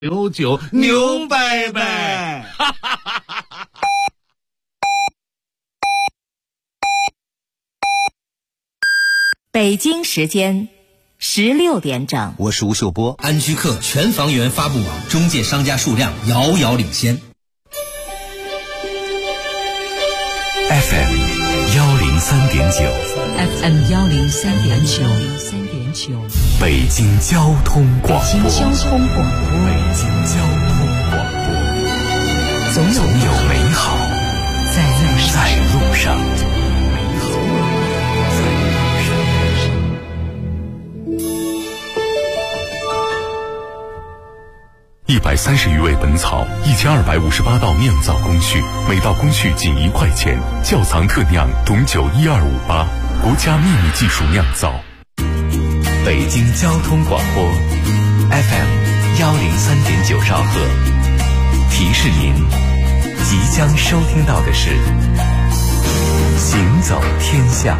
牛酒牛拜拜。 北京时间16点整， 我是吴秀波。安居客全房源发布网中介商家数量遥遥领先。 FM 103.9 FM 103.9 北京交通广播。 北京交通广播。 总有美好在路上。130余味本草，1258道酿造工序，每道工序仅1块钱。窖藏特酿董酒1258，国家秘密技术酿造。北京交通广播 FM 103.9兆赫，提示您即将收听到的是行走天下。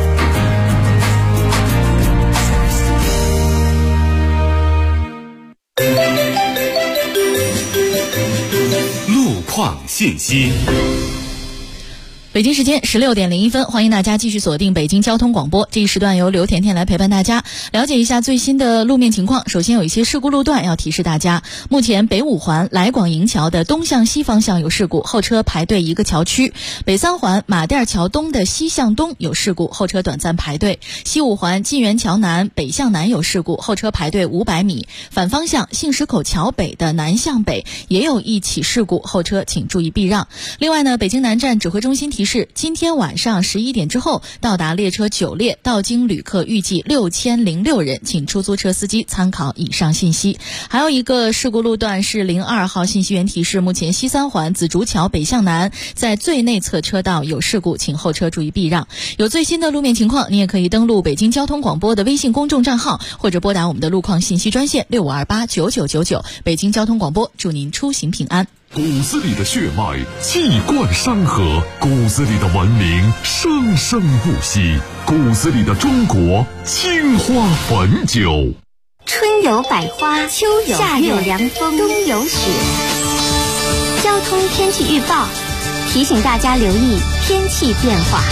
路况信息。 北京时间16点01分，欢迎大家继续锁定北京交通广播。这一时段由刘甜甜来陪伴大家，了解一下最新的路面情况。首先有一些事故路段要提示大家，目前北五环来广营桥的东向西方向有事故，后车排队一个桥区；北三环马甸桥东的西向东有事故，后车短暂排队；西五环金源桥南北向南有事故，后车排队500米；反方向杏石口桥北的南向北也有一起事故，后车请注意避让。另外呢，北京南站指挥中心提示，今天晚上11点之后到达列车9列，到京旅客预计6006人，请出租车司机参考以上信息。还有一个事故路段是02号信息源提示，目前西三环紫竹桥北向南在最内侧车道有事故，请后车注意避让。有最新的路面情况，你也可以登录北京交通广播的微信公众账号，或者拨打我们的路况信息专线65289999。北京交通广播，祝您出行平安。 骨子里的血脉气贯山河，骨子里的文明生生不息，骨子里的中国青花汾酒。 春有百花，秋有夏有凉风，冬有雪。交通天气预报提醒大家留意天气变化。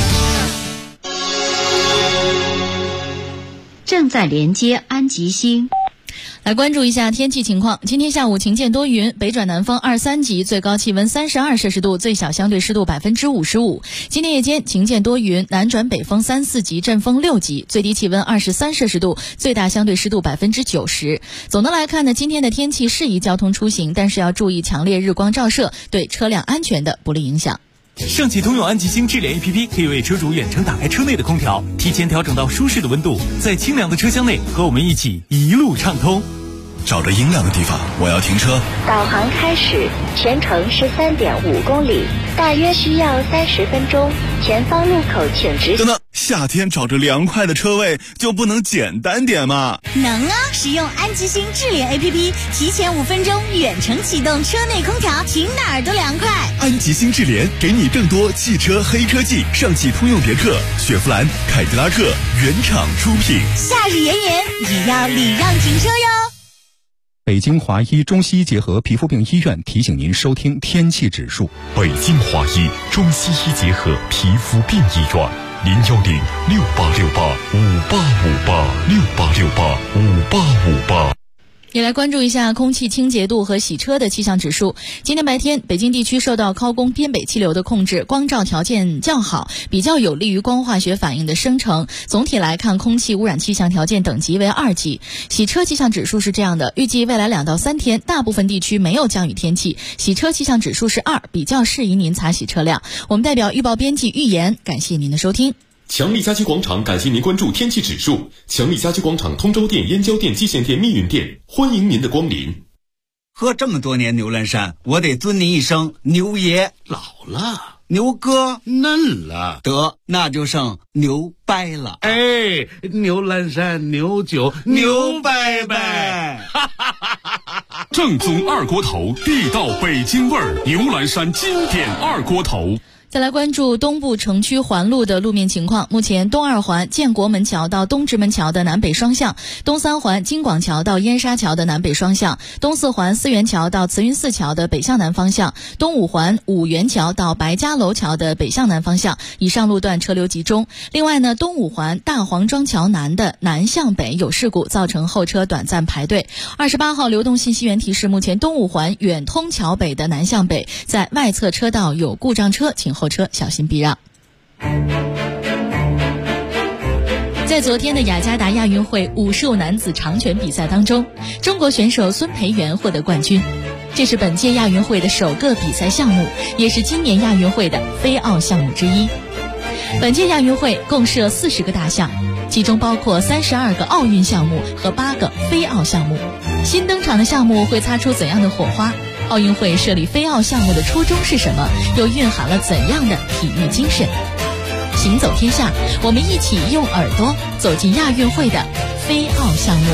正在连接安吉星。 来关注一下天气情况。今天下午晴见多云，北转南风2、3级，最高气温32摄氏度，最小相对湿度55%。今天夜间晴见多云，南转北风3、4级，阵风6级，最低气温23摄氏度，最大相对湿度90%。总的来看呢，今天的天气适宜交通出行，但是要注意强烈日光照射对车辆安全的不利影响。 上汽通用安吉星智联 APP 可以为车主远程打开车内的空调，提前调整到舒适的温度，在清凉的车厢内和我们一起一路畅通。 找着阴凉的地方，我要停车。 导航开始，全程13.5公里，大约需要30分钟。前方路口请直行。 等等，夏天找着凉快的车位就不能简单点吗？ 能啊！使用安吉星智联 APP， 提前5分钟远程启动车内空调，停哪儿都凉快。 安吉星智联给你更多汽车黑科技，上汽通用别克、雪佛兰、凯迪拉克原厂出品。 夏日炎炎，也要礼让停车哟。 北京华医中西医结合皮肤病医院提醒您收听天气指数。 北京华医中西医结合皮肤病医院，010-6868-5858，6868-5858。 也来关注一下空气清洁度和洗车的气象指数。今天白天，北京地区受到高空边北气流的控制，光照条件较好，比较有利于光化学反应的生成。总体来看，空气污染气象条件等级为2级。洗车气象指数是这样的，预计未来2到3天，大部分地区没有降雨天气，洗车气象指数是2，比较适宜您擦洗车辆。我们代表预报编辑预言，感谢您的收听。 强力家居广场感谢您关注天气指数。强力家居广场通州店、燕郊店、蓟县店、密云店，欢迎您的光临。 喝这么多年牛栏山，我得尊您一声牛爷。 老了， 牛哥嫩了， 得那就剩牛掰了。 哎，牛栏山牛酒牛伯伯， 正宗二锅头，地道北京味儿，牛栏山经典二锅头。 再来关注东部城区环路的路面情况。目前东二环建国门桥到东直门桥的南北双向，东三环京广桥到燕沙桥的南北双向，东四环思源桥到慈云寺桥的北向南方向，东五环五元桥到白家楼桥的北向南方向，以上路段车流集中。另外呢，东五环大黄庄桥南的南向北有事故，造成后车短暂排队。28号流动信息源提示，目前东五环远通桥北的南向北在外侧车道有故障车，请后车小心避让。在昨天的雅加达亚运会武术男子长拳比赛当中，中国选手孙培元获得冠军。这是本届亚运会的首个比赛项目，也是今年亚运会的非奥项目之一。本届亚运会共设40个大项，其中包括32个奥运项目和8个非奥项目。新登场的项目会擦出怎样的火花？奥运会设立非奥项目的初衷是什么？又蕴含了怎样的体育精神？行走天下，我们一起用耳朵走进亚运会的非奥项目。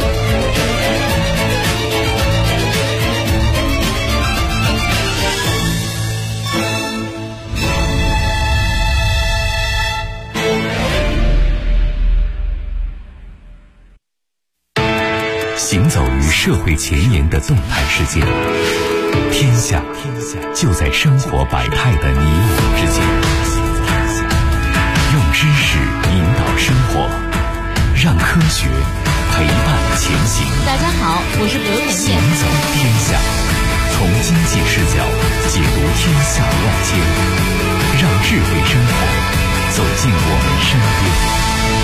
行走于社会前沿的动态世界，天下就在生活百态的你我之间。用知识引导生活，让科学陪伴前行。 大家好，我是刘甜甜。 行走天下，从经济视角解读天下万千，让智慧生活走进我们身边。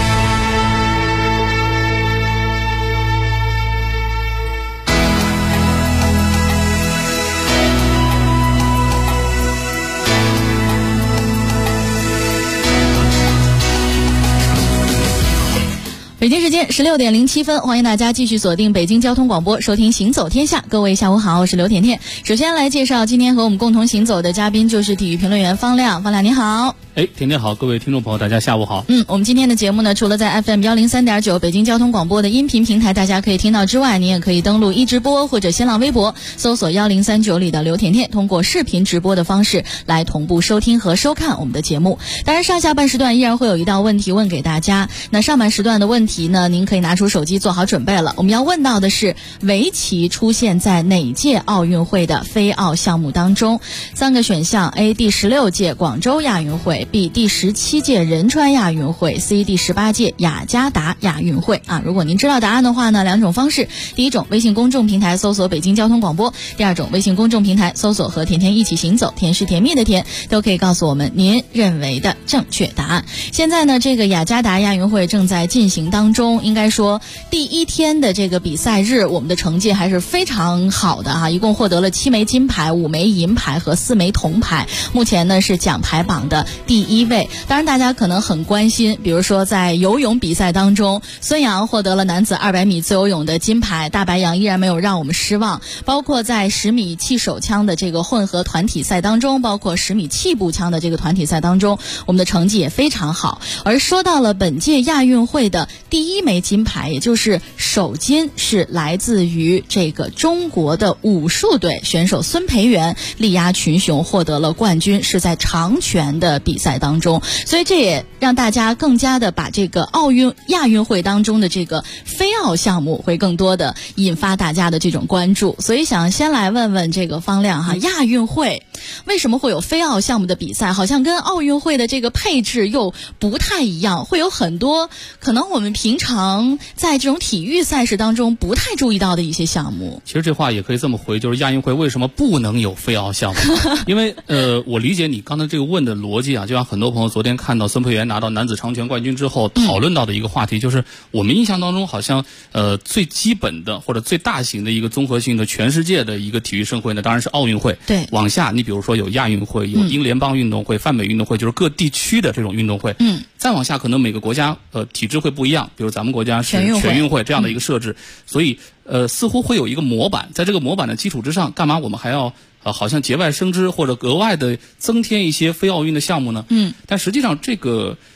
北京时间16点07分，欢迎大家继续锁定北京交通广播，收听行走天下。各位下午好，我是刘甜甜。首先来介绍今天和我们共同行走的嘉宾，就是体育评论员方亮。方亮你好。 甜甜好，各位听众朋友大家下午好。 我们今天的节目呢，除了在 FM 103.9北京交通广播的音频平台大家可以听到之外，你也可以登录一直播或者新浪微博搜索1039里的刘甜甜，通过视频直播的方式来同步收听和收看我们的节目。当然上下半时段依然会有一道问题问给大家，那上半时段的问题呢，您可以拿出手机做好准备了。我们要问到的是围棋出现在哪届奥运会的非奥项目当中？3个选项： A 第16届广州亚运会， B 第17届仁川亚运会， C 第18届雅加达亚运会啊。如果您知道答案的话呢，两种方式：第一种微信公众平台搜索北京交通广播，第二种微信公众平台搜索和甜甜一起行走，甜是甜蜜的甜，都可以告诉我们您认为的正确答案。现在呢，这个雅加达亚运会正在进行当中，应该说第一天的这个比赛日，我们的成绩还是非常好的啊，一共获得了7枚金牌、5枚银牌和4枚铜牌，目前呢是奖牌榜的第1位。当然大家可能很关心，比如说在游泳比赛当中，孙杨获得了男子200米自由泳的金牌，大白杨依然没有让我们失望。包括在10米气手枪的这个混合团体赛当中，包括10米气步枪的这个团体赛当中，我们的成绩也非常好。而说到了本届亚运会的第1枚金牌，也就是首金，是来自于这个中国的武术队选手孙培元力压群雄获得了冠军，是在长拳的比赛当中。所以这也让大家更加的把这个亚运会当中的这个非奥项目会更多的引发大家的这种关注。所以想先来问问这个方亮哈，亚运会为什么会有非奥项目的比赛？好像跟奥运会的这个配置又不太一样，会有很多可能我们平常在这种体育赛事当中不太注意到的一些项目。 其实这话也可以这么回，就是亚运会为什么不能有非奥项目？因为我理解你刚才这个问的逻辑啊，就像很多朋友昨天看到孙培元拿到男子长拳冠军之后讨论到的一个话题，就是我们印象当中好像最基本的或者最大型的一个综合性的全世界的一个体育盛会呢，当然是奥运会。 对， 往下你比如说有亚运会，有英联邦运动会、泛美运动会，就是各地区的这种运动会。再往下可能每个国家体制会不一样，比如咱们国家是全运会这样的一个设置，所以似乎会有一个模板，在这个模板的基础之上，干嘛我们还要好像节外生枝或者额外的增添一些非奥运的项目呢？但实际上这个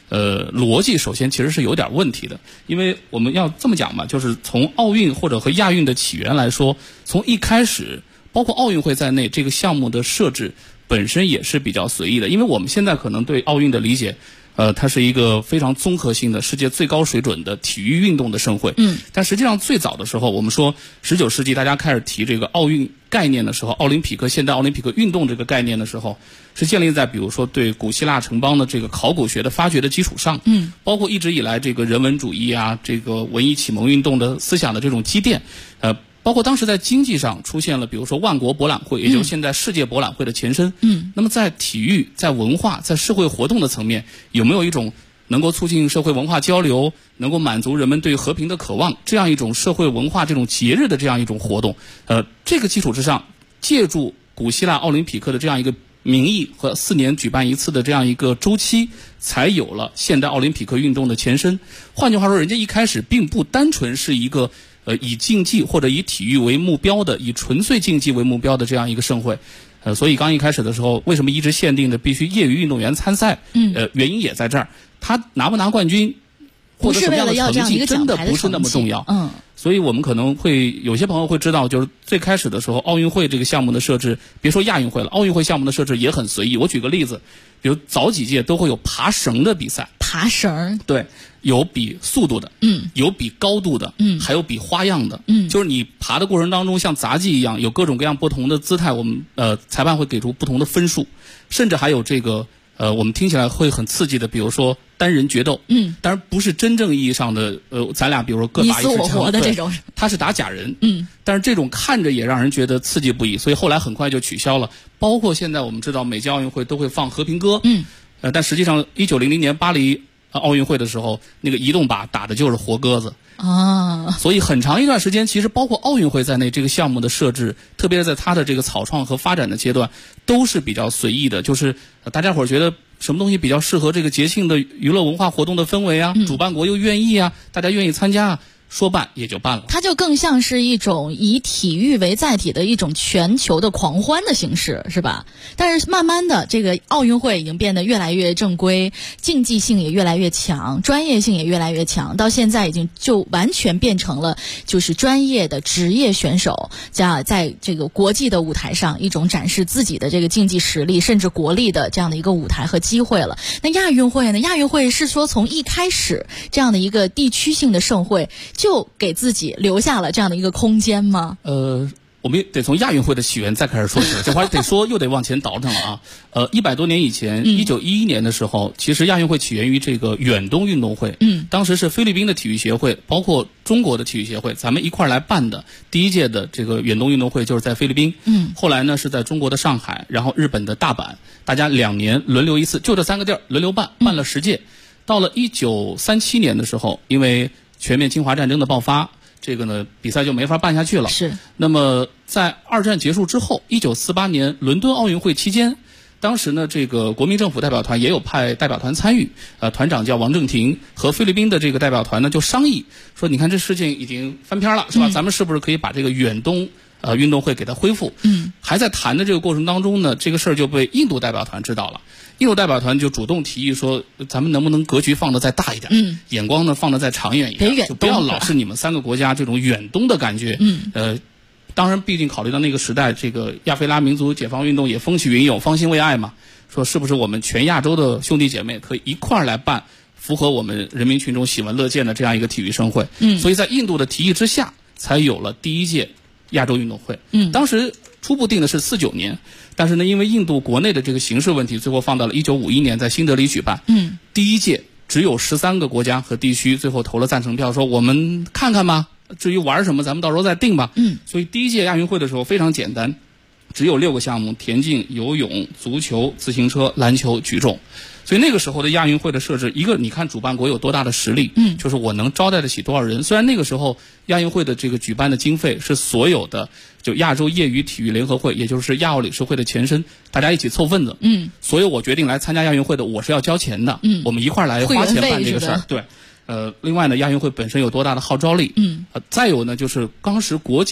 逻辑首先其实是有点问题的，因为我们要这么讲嘛，就是从奥运或者和亚运的起源来说，从一开始，包括奥运会在内，这个项目的设置本身也是比较随意的，因为我们现在可能对奥运的理解。它是一个非常综合性的世界最高水准的体育运动的盛会。但实际上最早的时候，我们说19世纪大家开始提这个奥运概念的时候，奥林匹克现代奥林匹克运动这个概念的时候，是建立在比如说对古希腊城邦的这个考古学的发掘的基础上。包括一直以来这个人文主义啊，这个文艺启蒙运动的思想的这种积淀，包括当时在经济上出现了，比如说万国博览会，也就是现在世界博览会的前身。那么在体育、在文化、在社会活动的层面，有没有一种能够促进社会文化交流，能够满足人们对和平的渴望，这样一种社会文化这种节日的这样一种活动？这个基础之上，借助古希腊奥林匹克的这样一个名义和4年举办一次的这样一个周期，才有了现代奥林匹克运动的前身。换句话说，人家一开始并不单纯是一个以竞技或者以体育为目标的，以纯粹竞技为目标的这样一个盛会。所以刚一开始的时候，为什么一直限定的必须业余运动员参赛？原因也在这儿，他拿不拿冠军，获得什么样的成绩，真的不是那么重要。所以我们可能会有些朋友会知道，就是最开始的时候，奥运会这个项目的设置，别说亚运会了，奥运会项目的设置也很随意。我举个例子，比如早几届都会有爬绳的比赛。 爬绳？对， 有比速度的，有比高度的，还有比花样的，就是你爬的过程当中像杂技一样，有各种各样不同的姿态，我们裁判会给出不同的分数，甚至还有这个我们听起来会很刺激的，比如说单人决斗，当然不是真正意义上的咱俩比如说各打一支枪， 你死我活的这种， 他是打假人，但是这种看着也让人觉得刺激不已，所以后来很快就取消了。包括现在我们知道每届奥运会都会放和平歌，但实际上1900年巴黎奥运会的时候，那个移动靶打的就是活鸽子啊，所以很长一段时间，其实包括奥运会在内，这个项目的设置，特别是在它的这个草创和发展的阶段，都是比较随意的。就是大家伙儿觉得什么东西比较适合这个节庆的娱乐文化活动的氛围啊，主办国又愿意啊，大家愿意参加啊。说办也就办了， 它就更像是一种以体育为载体的一种全球的狂欢的形式，是吧？但是慢慢的，这个奥运会已经变得越来越正规，竞技性也越来越强，专业性也越来越强，到现在已经就完全变成了就是专业的职业选手在这个国际的舞台上一种展示自己的这个竞技实力，甚至国力的这样的一个舞台和机会了。那亚运会呢？亚运会是说从一开始这样的一个地区性的盛会，就给自己留下了这样的一个空间吗？ 我们得从亚运会的起源再开始说起，这话得说又得往前倒腾了啊。100多年以前，1911年的时候，其实亚运会起源于这个远东运动会。当时是菲律宾的体育协会，包括中国的体育协会，咱们一块儿来办的第一届的这个远东运动会，就是在菲律宾。后来呢是在中国的上海，然后日本的大阪，大家2年轮流一次，就这3个地儿轮流办了10届。到了1937年的时候，因为全面侵华战争的爆发，这个呢比赛就没法办下去了。 是。 那么在二战结束之后，1948年伦敦奥运会期间，当时呢这个国民政府代表团也有派代表团参与，团长叫王正廷，和菲律宾的这个代表团呢就商议说，你看这事情已经翻篇了，是吧？咱们是不是可以把这个远东运动会给它恢复？还在谈的这个过程当中呢，这个事儿就被印度代表团知道了。印度代表团就主动提议说，咱们能不能格局放得再大一点，眼光呢放得再长远一点，就不要老是你们3个国家这种远东的感觉。当然毕竟考虑到那个时代，这个亚非拉民族解放运动也风起云涌，方兴未艾嘛，说是不是我们全亚洲的兄弟姐妹可以一块儿来办符合我们人民群众喜闻乐见的这样一个体育盛会。所以在印度的提议之下，才有了第一届亚洲运动会。当时初步定的是49年，但是呢，因为印度国内的这个形势问题，最后放到了1951年在新德里举办。第一届只有13个国家和地区最后投了赞成票，说我们看看吧，至于玩什么咱们到时候再定吧。所以第一届亚运会的时候非常简单，只有6个项目：田径、游泳、足球、自行车、篮球、举重。所以那个时候的亚运会的设置，一个你看主办国有多大的实力，就是我能招待得起多少人。虽然那个时候亚运会的这个举办的经费是所有的就亚洲业余体育联合会，也就是亚奥理事会的前身，大家一起凑份子。所以我决定来参加亚运会的，我是要交钱的。我们一块儿来花钱办这个事儿。对。另外呢，亚运会本身有多大的号召力？再有呢，就是当时国际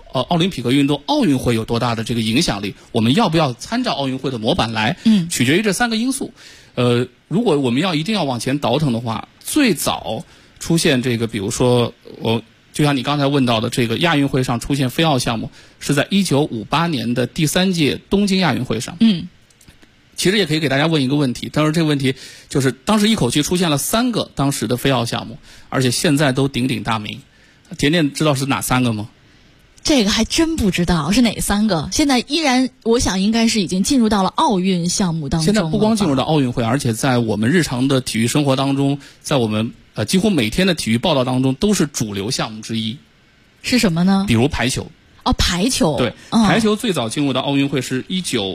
奥林匹克运动奥运会有多大的这个影响力，我们要不要参照奥运会的模板来，取决于这3个因素。如果我们一定要往前倒腾的话，最早出现这个，比如说就像你刚才问到的，这个亚运会上出现非奥项目，是在1958年的第3届东京亚运会上。其实也可以给大家问一个问题，当然这个问题就是当时一口气出现了3个当时的非奥项目，而且现在都鼎鼎大名。甜甜知道是哪3个吗？ 这个还真不知道是哪3个。现在依然，我想应该是已经进入到了奥运项目当中。 现在不光进入到奥运会，而且在我们日常的体育生活当中，在我们几乎每天的体育报道当中都是主流项目之一。 是什么呢？ 比如排球。 排球。 对，排球最早进入到奥运会是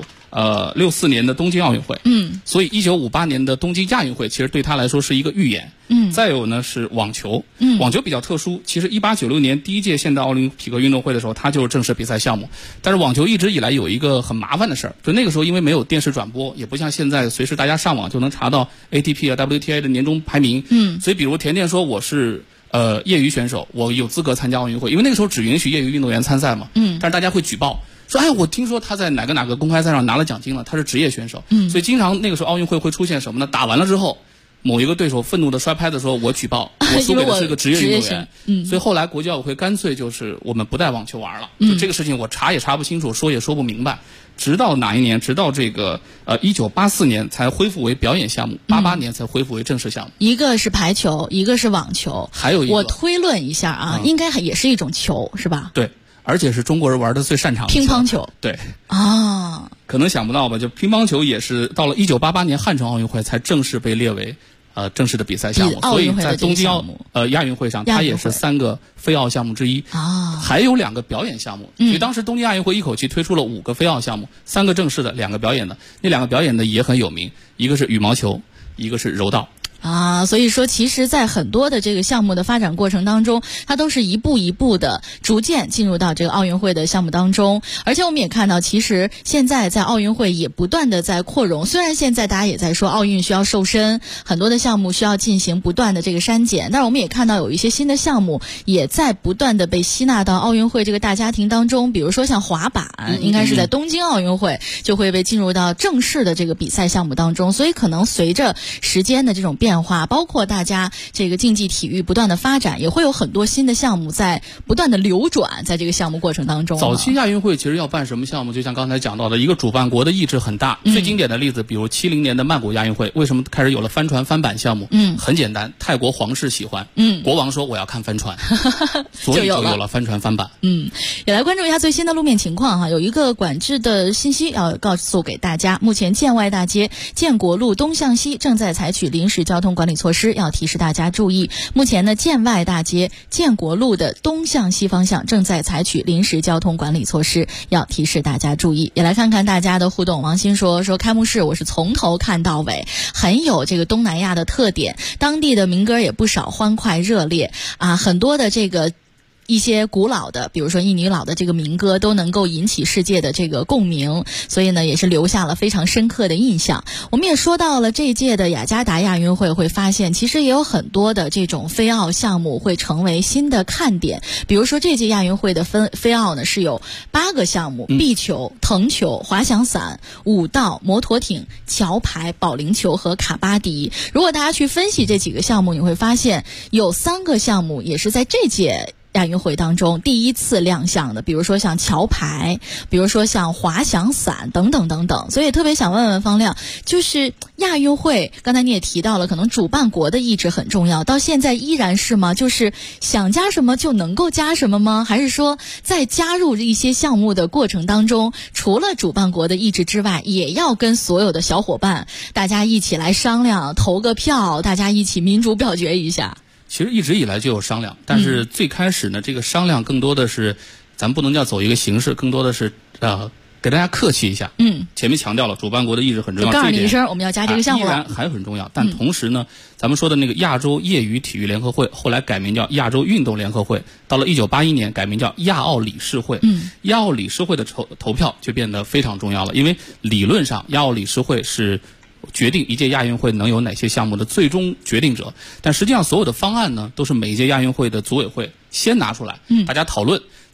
1964年的东京奥运会。所以1958年的东京亚运会其实对他来说是一个预演。再有呢是网球。网球比较特殊，其实1896年第1届现代奥林匹克运动会的时候，它就是正式比赛项目。但是网球一直以来有一个很麻烦的事儿，就那个时候因为没有电视转播，也不像现在随时大家上网就能查到 ATP 啊 WTA 的年终排名。所以比如甜甜说我是业余选手，我有资格参加奥运会，因为那个时候只允许业余运动员参赛嘛。但是大家会举报说，哎，我听说他在哪个公开赛上拿了奖金了，他是职业选手。所以经常那个时候奥运会会出现什么呢？打完了之后，某一个对手愤怒的摔拍子说，我举报，我输给的是个职业运动员。所以后来国际奥委会干脆就是我们不带网球玩了。就这个事情我查也查不清楚，说也说不明白。直到哪一年？直到这个1984年才恢复为表演项目，88年才恢复为正式项目。 一个是排球，一个是网球， 还有一个我推论一下啊，应该也是一种球，是吧？ 对，而且是中国人玩的最擅长的乒乓球。 对啊， 可能想不到吧？就乒乓球也是到了1988年汉城奥运会才正式被列为正式的比赛项目，所以在东京亚运会上，它也是3个非奥项目之一啊，还有2个表演项目。所以当时东京亚运会一口气推出了5个非奥项目，3个正式的，2个表演的。那2个表演的也很有名，一个是羽毛球，一个是柔道。 所以说其实在很多的这个项目的发展过程当中，它都是一步一步的逐渐进入到这个奥运会的项目当中。而且我们也看到，其实现在在奥运会也不断的在扩容。虽然现在大家也在说奥运需要瘦身，很多的项目需要进行不断的这个删减，但是我们也看到有一些新的项目也在不断的被吸纳到奥运会这个大家庭当中。比如说像滑板，应该是在东京奥运会就会被进入到正式的这个比赛项目当中。所以可能随着时间的这种变化，包括大家这个竞技体育不断的发展，也会有很多新的项目在不断的流转在这个项目过程当中。 早期亚运会其实要办什么项目，就像刚才讲到的，一个主办国的意志很大。最经典的例子，比如70年的曼谷亚运会，为什么开始有了帆船翻板项目？很简单，泰国皇室喜欢，国王说我要看帆船，所以就有了帆船翻板。 也来关注一下最新的路面情况哈，有一个管制的信息要告诉给大家，目前建外大街建国路东向西正在采取临时交通管理措施，要提示大家注意。目前呢，建外大街建国路的东向西方向正在采取临时交通管理措施，要提示大家注意。也来看看大家的互动。王鑫说开幕式我是从头看到尾，很有这个东南亚的特点，当地的民歌也不少，欢快热烈啊，很多的这个一些古老的，比如说印尼老的这个民歌都能够引起世界的这个共鸣，所以呢也是留下了非常深刻的印象。我们也说到了这一届的雅加达亚运会，会发现其实也有很多的这种非奥项目会成为新的看点。比如说这届亚运会的非奥呢是有8个项目，壁球、藤球、滑翔伞、舞蹈、摩托艇、桥牌、保龄球和卡巴迪。如果大家去分析这几个项目，你会发现有3个项目也是在这届亚运会当中第一次亮相的，比如说像桥牌，比如说像滑翔伞等等等等。所以特别想问问方亮，就是亚运会刚才你也提到了，可能主办国的意志很重要，到现在依然是吗？就是想加什么就能够加什么吗？还是说在加入一些项目的过程当中，除了主办国的意志之外，也要跟所有的小伙伴大家一起来商量，投个票，大家一起民主表决一下？ 其实一直以来就有商量，但是最开始呢，这个商量更多的是，咱们不能叫走一个形式，更多的是给大家客气一下。前面强调了主办国的意志很重要， 告诉你一声，我们要加这个项目了， 依然还很重要。但同时呢，咱们说的那个亚洲业余体育联合会，后来改名叫亚洲运动联合会，到了1981年改名叫亚奥理事会。亚奥理事会的投票就变得非常重要了，因为理论上亚奥理事会是决定一届亚运会能有哪些项目的最终决定者，但实际上所有的方案呢，都是每一届亚运会的组委会先拿出来，大家讨论，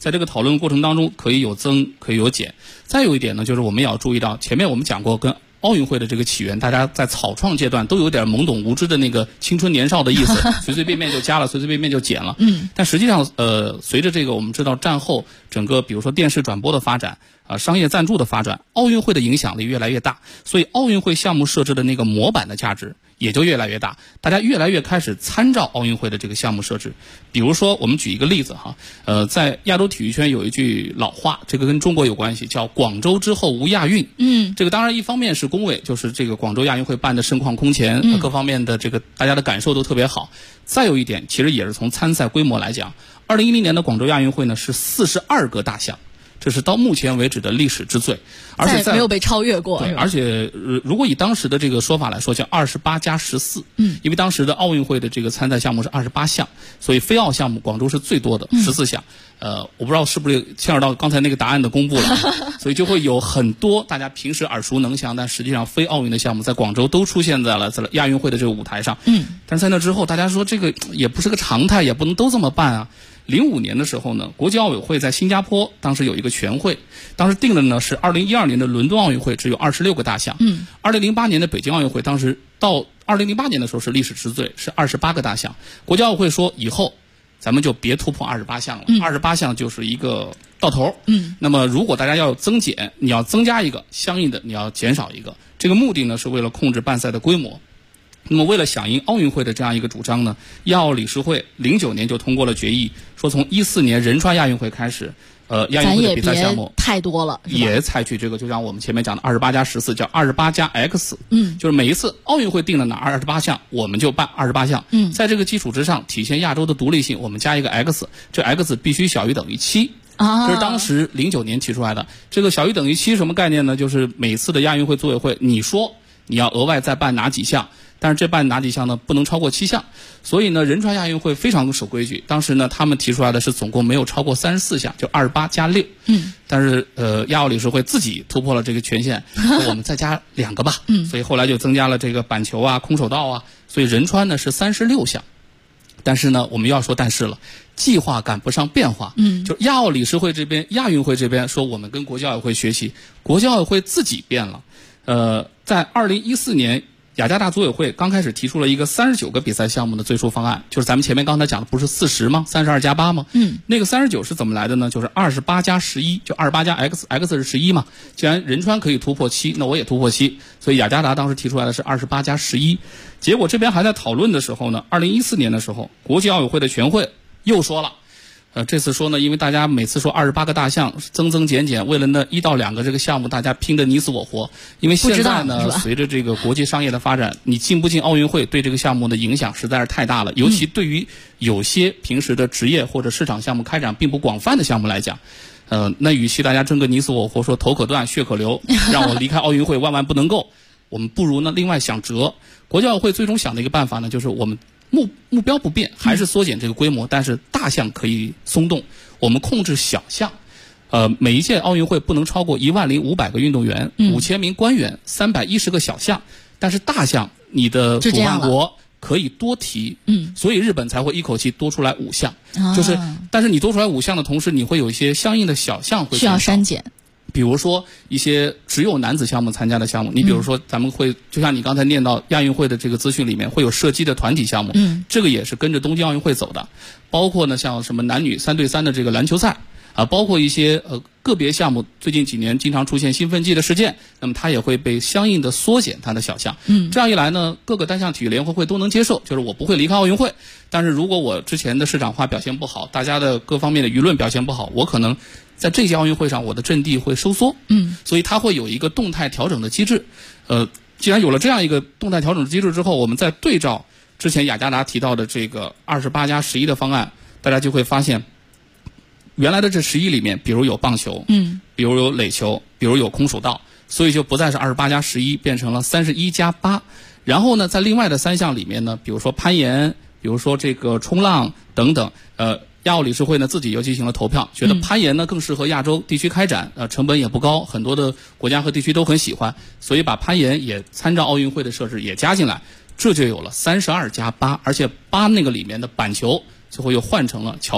在这个讨论过程当中可以有增，可以有减。再有一点呢，就是我们也要注意到，前面我们讲过跟奥运会的这个起源，大家在草创阶段都有点懵懂无知的那个青春年少的意思，随随便便就加了，随随便便就减了。但实际上，随着这个我们知道战后整个比如说电视转播的发展，商业赞助的发展，奥运会的影响力越来越大，所以奥运会项目设置的那个模板的价值也就越来越大，大家越来越开始参照奥运会的这个项目设置。比如说，我们举一个例子哈，在亚洲体育圈有一句老话，这个跟中国有关系，叫广州之后无亚运。这个当然一方面是恭维，就是这个广州亚运会办的盛况空前，各方面的这个大家的感受都特别好。再有一点，其实也是从参赛规模来讲，2010年的广州亚运会呢是42个大项。这是到目前为止的历史之最，而且没有被超越过。 对，而且如果以当时的这个说法来说，叫28+14。因为当时的奥运会的这个参赛项目是28项，所以非奥项目广州是最多的14项。我不知道是不是牵扯到刚才那个答案的公布了，所以就会有很多大家平时耳熟能详，但实际上非奥运的项目在广州都出现在了亚运会的这个舞台上。但是在那之后，大家说这个也不是个常态，也不能都这么办啊。05年的时候呢，国际奥委会在新加坡当时有一个全会，当时定的呢是2012年的伦敦奥运会只有26个大项。2008年的北京奥运会当时到2008年的时候是历史之最，是28个大项。国际奥委会说以后咱们就别突破28项了，28项就是一个到头。那么如果大家要有增减，你要增加一个，相应的你要减少一个。这个目的呢是为了控制办赛的规模。那么为了响应奥运会的这样一个主张呢，亚奥理事会09年就通过了决议，说从14年仁川亚运会开始，亚运会的比赛项目太多了， 也采取这个，就像我们前面讲的28+14，叫28+X。就是每一次奥运会定了哪28项，我们就办28项。在这个基础之上，体现亚洲的独立性，我们加一个 X， 这 X 必须小于等于7。这是当时09年提出来的。这个小于等于7什么概念呢？就是每次的亚运会组委会，你说你要额外再办哪几项，但是这办哪几项呢？不能超过7项。所以呢，仁川亚运会非常守规矩。当时呢，他们提出来的是总共没有超过34项，就28+6。但是亚奥理事会自己突破了这个权限，说我们再加2个吧。所以后来就增加了这个板球啊、空手道啊。所以仁川呢是36项。但是呢，我们要说但是了，计划赶不上变化。就亚奥理事会这边、亚运会这边说我们跟国际奥委会学习，国际奥委会自己变了。在2014年。雅加达组委会刚开始提出了一个39个比赛项目的最初方案，就是咱们前面刚才讲的不是40吗？32+8吗？那个39是怎么来的呢？就是28+11，就28+X，X 是11嘛。既然仁川可以突破7，那我也突破7，所以雅加达当时提出来的是28+11。结果这边还在讨论的时候呢，2014年的时候，国际奥委会的全会又说了。这次说呢，因为大家每次说28个大项增减，为了那1到2个这个项目，大家拼得你死我活。因为现在呢，随着这个国际商业的发展，你进不进奥运会对这个项目的影响实在是太大了。尤其对于有些平时的职业或者市场项目开展并不广泛的项目来讲，那与其大家争个你死我活，说头可断血可流，让我离开奥运会万万不能够，我们不如呢另外想辙。国际奥委会最终想的一个办法呢，就是我们目标不变，还是缩减这个规模，但是大项可以松动，我们控制小项。每一届奥运会不能超过10500个运动员，5000名官员，310个小项，但是大项你的主办国可以多提。所以日本才会一口气多出来5项。但是你多出来5项的同时，你会有一些相应的小项会需要删减。 比如说一些只有男子项目参加的项目，你比如说咱们会就像你刚才念到亚运会的这个资讯里面会有射击的团体项目，这个也是跟着东京奥运会走的。包括呢像什么男女3对3的这个篮球赛啊，包括一些个别项目，最近几年经常出现兴奋剂的事件，那么它也会被相应的缩减它的小项。这样一来呢，各个单项体育联合会都能接受，就是我不会离开奥运会，但是如果我之前的市场化表现不好，大家的各方面的舆论表现不好，我可能在这届奥运会上我的阵地会收缩。所以它会有一个动态调整的机制。既然有了这样一个动态调整的机制之后，我们再对照之前雅加达提到的这个28+11的方案，大家就会发现原来的这11里面，比如有棒球，比如有垒球，比如有空手道，所以就不再是28+11，变成了31+8。然后呢，在另外的3项里面呢，比如说攀岩，比如说这个冲浪等等，亚奥理事会呢自己又进行了投票，觉得攀岩呢更适合亚洲地区开展，成本也不高，很多的国家和地区都很喜欢，所以把攀岩也参照奥运会的设置也加进来，这就有了32+8，而且8那个里面的板球最后又换成了桥牌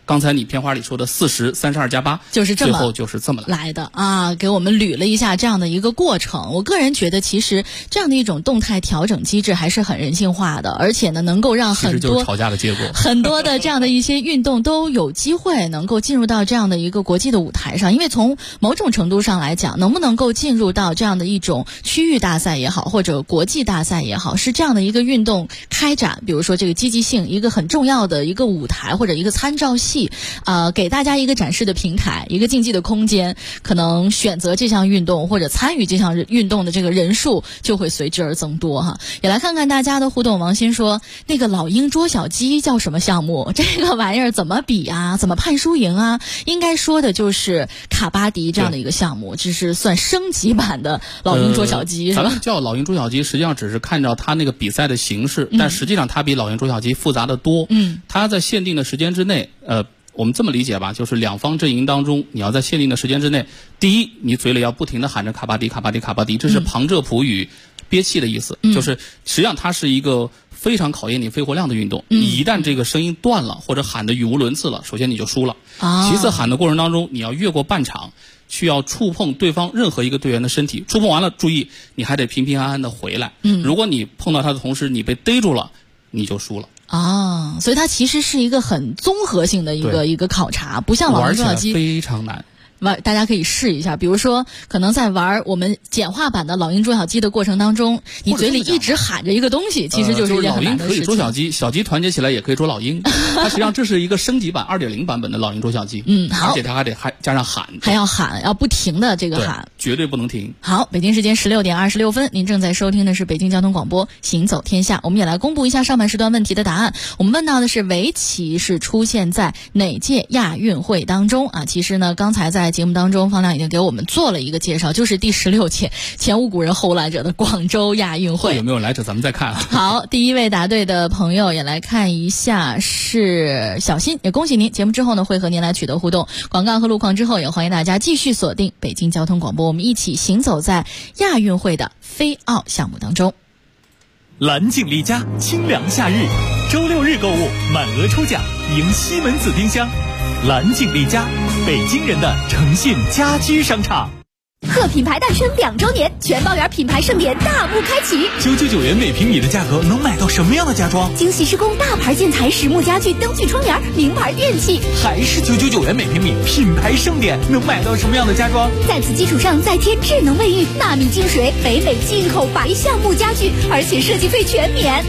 刚才你片花里说的40、32+8， 就是这么最后就是这么来的啊，给我们捋了一下这样的一个过程。我个人觉得，其实这样的一种动态调整机制还是很人性化的，而且呢，能够让很多吵架的结果， 很多的这样的一些运动都有机会能够进入到这样的一个国际的舞台上。因为从某种程度上来讲，能不能够进入到这样的一种区域大赛也好，或者国际大赛也好，是这样的一个运动开展，比如说这个积极性一个很重要的一个舞台或者一个参照系。给大家一个展示的平台，一个竞技的空间，可能选择这项运动或者参与这项运动的这个人数就会随之而增多哈。也来看看大家的互动。王鑫说，那个老鹰捉小鸡叫什么项目？这个玩意儿怎么比啊？怎么判输赢啊？应该说的就是卡巴迪这样的一个项目，这是算升级版的老鹰捉小鸡，是吧？ 咱们叫老鹰捉小鸡，实际上只是看到它那个比赛的形式，但实际上它比老鹰捉小鸡复杂的多。它在限定的时间之内，我们这么理解吧，就是两方阵营当中，你要在限定的时间之内，第一，你嘴里要不停地喊着卡巴迪卡巴迪卡巴迪，这是旁遮普语憋气的意思，就是实际上它是一个非常考验你肺活量的运动。一旦这个声音断了或者喊得语无伦次了，首先你就输了。其次，喊的过程当中，你要越过半场，需要触碰对方任何一个队员的身体，触碰完了，注意你还得平平安安的回来。如果你碰到他的同时你被逮住了，你就输了。 所以它其实是一个很综合性的一个考察，不像老鹰捉小鸡非常难。 大家可以试一下，比如说可能在玩我们简化版的老鹰捉小鸡的过程当中，你嘴里一直喊着一个东西，其实就是一件很难的事情。 老鹰可以捉小鸡，小鸡团结起来也可以捉老鹰。它实际上这是一个升级版 2.0 版本的老鹰捉小鸡。 好， 而且它还得加上喊， 还要喊，要不停的这个喊， 绝对不能停。 好，北京时间16点26分，您正在收听的是北京交通广播行走天下。我们也来公布一下上半时段问题的答案。我们问到的是围棋是出现在哪届亚运会当中啊？其实呢，刚才在节目当中方亮已经给我们做了一个介绍，就是第16届前无古人后无来者的广州亚运会。 有没有来者咱们再看。 好，第一位答对的朋友也来看一下，是小新，也恭喜您。节目之后呢，会和您来取得互动。广告和路况之后，也欢迎大家继续锁定北京交通广播，我们一起行走在亚运会的非奥项目当中。 蓝鲸丽家清凉夏日，周6日购物满额抽奖，赢西门子冰箱。蓝鲸丽家，北京人的诚信家居商场。 贺品牌诞生2周年，全包圆品牌盛典大幕开启。 999元每平米的价格能买到什么样的家装？ 精细施工大牌建材、实木家具、灯具、窗帘、名牌电器， 还是999元每平米，品牌盛典能买到什么样的家装？ 在此基础上再添智能卫浴、纳米净水、北美进口白橡木家具，而且设计费全免。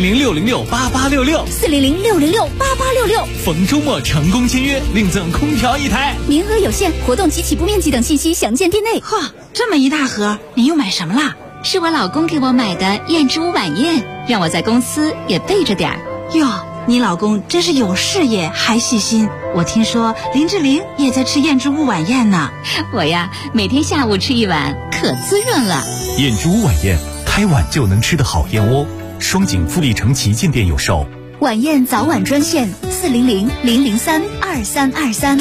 400-606-8866 400-606-8866， 逢周末成功签约，另赠空调1台， 名额有限，活动及起步面积等信息详见店内。 嚯，这么一大盒，你又买什么啦？ 是我老公给我买的燕之屋晚宴，让我在公司也备着点儿。 哟，你老公真是有事业还细心。我听说林志玲也在吃燕之屋晚宴呢。 我呀，每天下午吃一碗，可滋润了。 燕之屋晚宴，开碗就能吃的好燕窝。双井富力城旗舰店有售。 晚宴早晚专线400-003-2323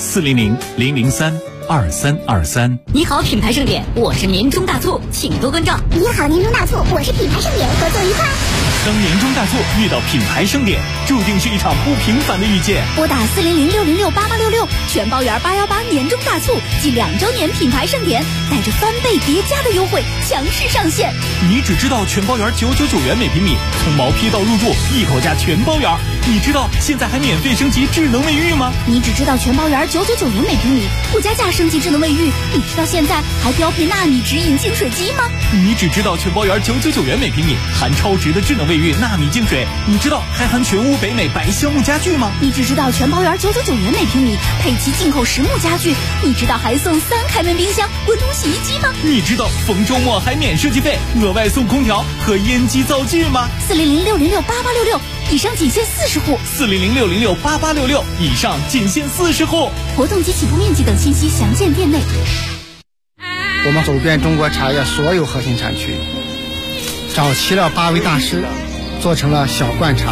400-003-2323。 你好，品牌盛典，我是年终大促，请多关照。 你好，年终大促，我是品牌盛典，合作愉快。 当年终大促遇到品牌盛典，注定是一场不平凡的遇见。 拨打400-606-8866，全包圆818年终大促暨2周年品牌盛典，带着翻倍叠加的优惠强势上线。 你只知道全包圆999元每平米，从毛坯到入住一口价全包圆。你知道现在还免费升级智能卫浴吗？ 你只知道全包圆999元每平米，不加价升级智能卫浴。你知道现在还标配纳米直饮净水机吗？ 你只知道全包圆999元每平米，含超值的智能卫浴纳米净水。你知道还含全屋北美白橡木家具吗？ 你只知道全包圆999元每平米，配齐进口实木家具。你知道还送3开门冰箱、滚筒洗衣机吗？ 你知道逢周末还免设计费，额外送空调和烟机灶具吗 ？400-606-8866，以上仅限40户。 400-606-8866，以上仅限40户。 活动及起步面积等信息详见店内。 我们走遍中国茶叶所有核心产区，找齐了8位大师，做成了小罐茶。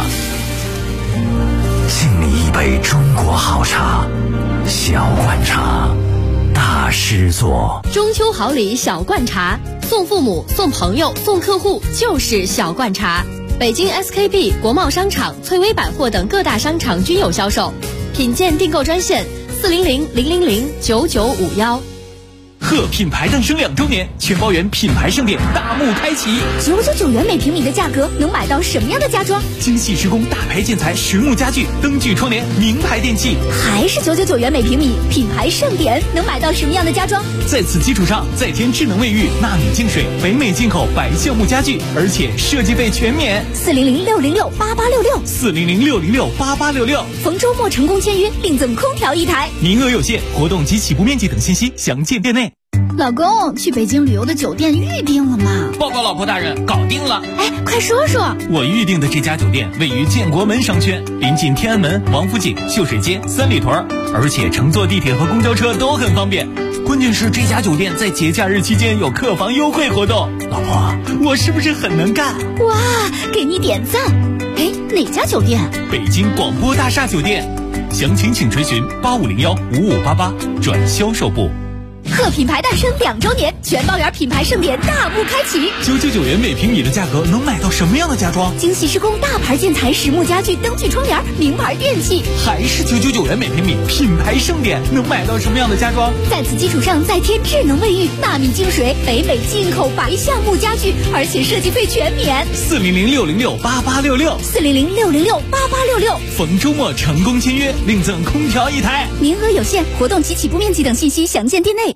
敬你一杯中国好茶，小罐茶，大师做。 中秋好礼小罐茶，送父母、送朋友、送客户就是小罐茶。北京 SKP、国贸商场、翠微百货等各大商场均有销售。 品鉴订购专线400-000-9951。 贺品牌诞生2周年，全包圆品牌盛典大幕开启。 999元每平米的价格能买到什么样的家装？ 精细施工大牌建材、实木家具、灯具窗帘、名牌电器。 还是999元每平米，品牌盛典能买到什么样的家装？ 在此基础上再添智能卫浴、纳米净水、北美进口白橡木家具，而且设计费全免。 400-606-8866 400-606-8866。 逢周末成功签约，另赠空调1台， 名额有限，活动及起步面积等信息详见店内。 老公，去北京旅游的酒店预定了吗？ 报告老婆大人，搞定了。 哎，快说说。 我预定的这家酒店位于建国门商圈，临近天安门、王府井、秀水街、三里屯，而且乘坐地铁和公交车都很方便。关键是这家酒店在节假日期间有客房优惠活动。老婆，我是不是很能干？ 哇，给你点赞。哎，哪家酒店？ 北京广播大厦酒店。详情请垂询8501-5588转销售部。 贺品牌诞生2周年，全包圆品牌盛典大幕开启。 999元每平米的价格能买到什么样的家装？ 精细施工大牌建材、实木家具、灯具窗帘、名牌电器。 还是999元每平米，品牌盛典能买到什么样的家装？ 在此基础上再添智能卫浴、纳米净水、北美进口白橡木家具，而且设计费全免。 400-606-8866 400-606-8866。 逢周末成功签约，另赠空调1台， 名额有限，活动及起步面积等信息详见店内。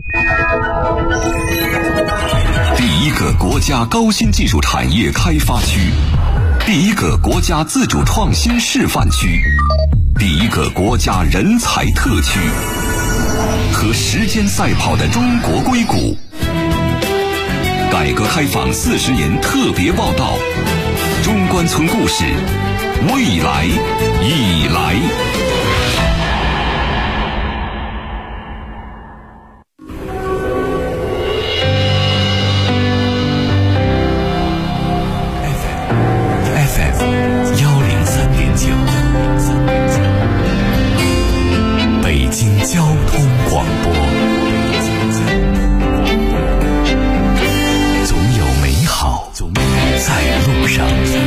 第一个国家高新技术产业开发区，第一个国家自主创新示范区，第一个国家人才特区，和时间赛跑的中国硅谷。改革开放40年特别报道，中关村故事，未来已来。 北京交通广播，总有美好在路上。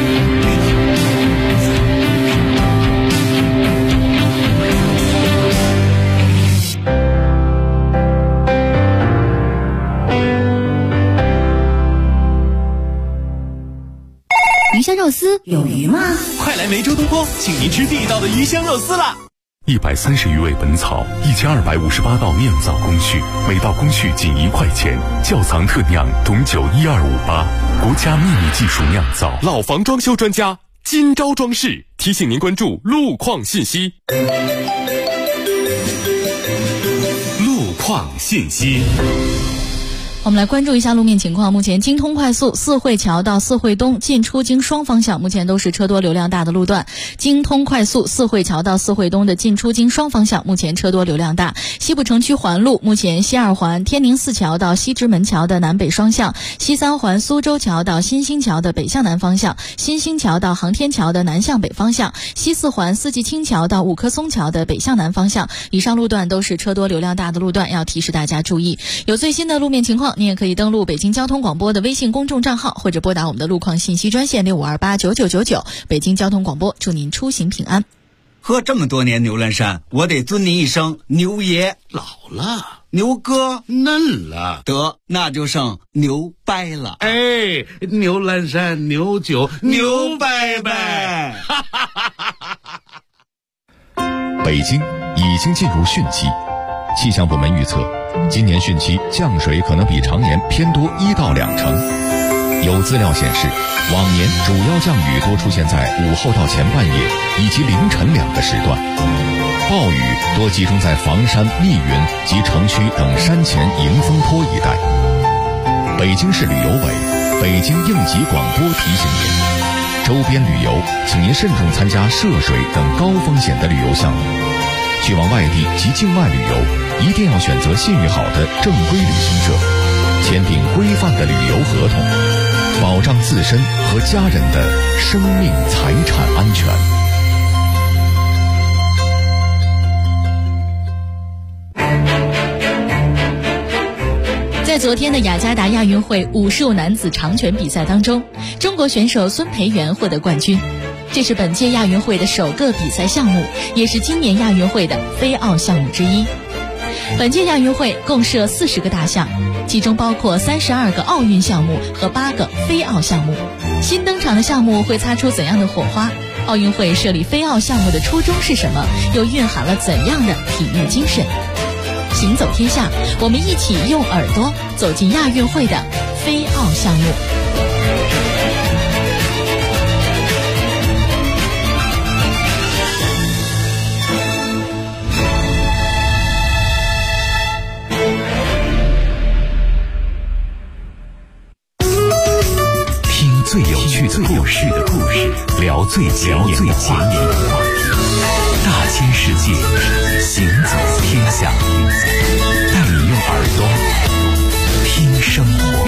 鱼香肉丝有鱼吗？ 快来梅州东坡，请您吃地道的鱼香肉丝啦 ！130余味本草，1258道酿造工序，每道工序仅1块钱，窖藏特酿董酒12588，国家秘密技术酿造。 老房装修专家金招装饰提醒您关注路况信息。 路况信息。 我们来关注一下路面情况。目前京通快速四惠桥到四惠东进出京双方向目前都是车多流量大的路段。京通快速四惠桥到四惠东的进出京双方向目前车多流量大。西部城区环路目前西二环天宁寺桥到西直门桥的南北双向，西三环苏州桥到新兴桥的北向南方向，新兴桥到航天桥的南向北方向，西四环四季青桥到五棵松桥的北向南方向。以上路段都是车多流量大的路段，要提示大家注意。有最新的路面情况，你也可以登录北京交通广播的微信公众账号，或者拨打我们的路况信息专线65289999。北京交通广播，祝您出行平安。 喝这么多年牛栏山，我得尊您一声牛爷。 老了， 牛哥嫩了， 得那就剩牛掰了。 哎，牛栏山牛酒牛掰掰。 北京已经进入汛期，气象部门预测，今年汛期降水可能比常年偏多1到2成。有资料显示，往年主要降雨多出现在午后到前半夜以及凌晨2个时段，暴雨多集中在房山、密云及城区等山前迎风坡一带。北京市旅游委、北京应急广播提醒您，周边旅游请您慎重参加涉水等高风险的旅游项目。去往外地及境外旅游，一定要选择信誉好的正规旅行社，签订规范的旅游合同，保障自身和家人的生命财产安全。 在昨天的雅加达亚运会武术男子长拳比赛当中，中国选手孙培元获得冠军。 这是本届亚运会的首个比赛项目，也是今年亚运会的非奥项目之一。本届亚运会共设40个大项，其中包括32个奥运项目和8个非奥项目。新登场的项目会擦出怎样的火花？奥运会设立非奥项目的初衷是什么？又蕴含了怎样的体育精神？行走天下，我们一起用耳朵走进亚运会的非奥项目。 最有趣的故事，聊最前沿的话题，大千世界，行走天下，带你用耳朵听生活。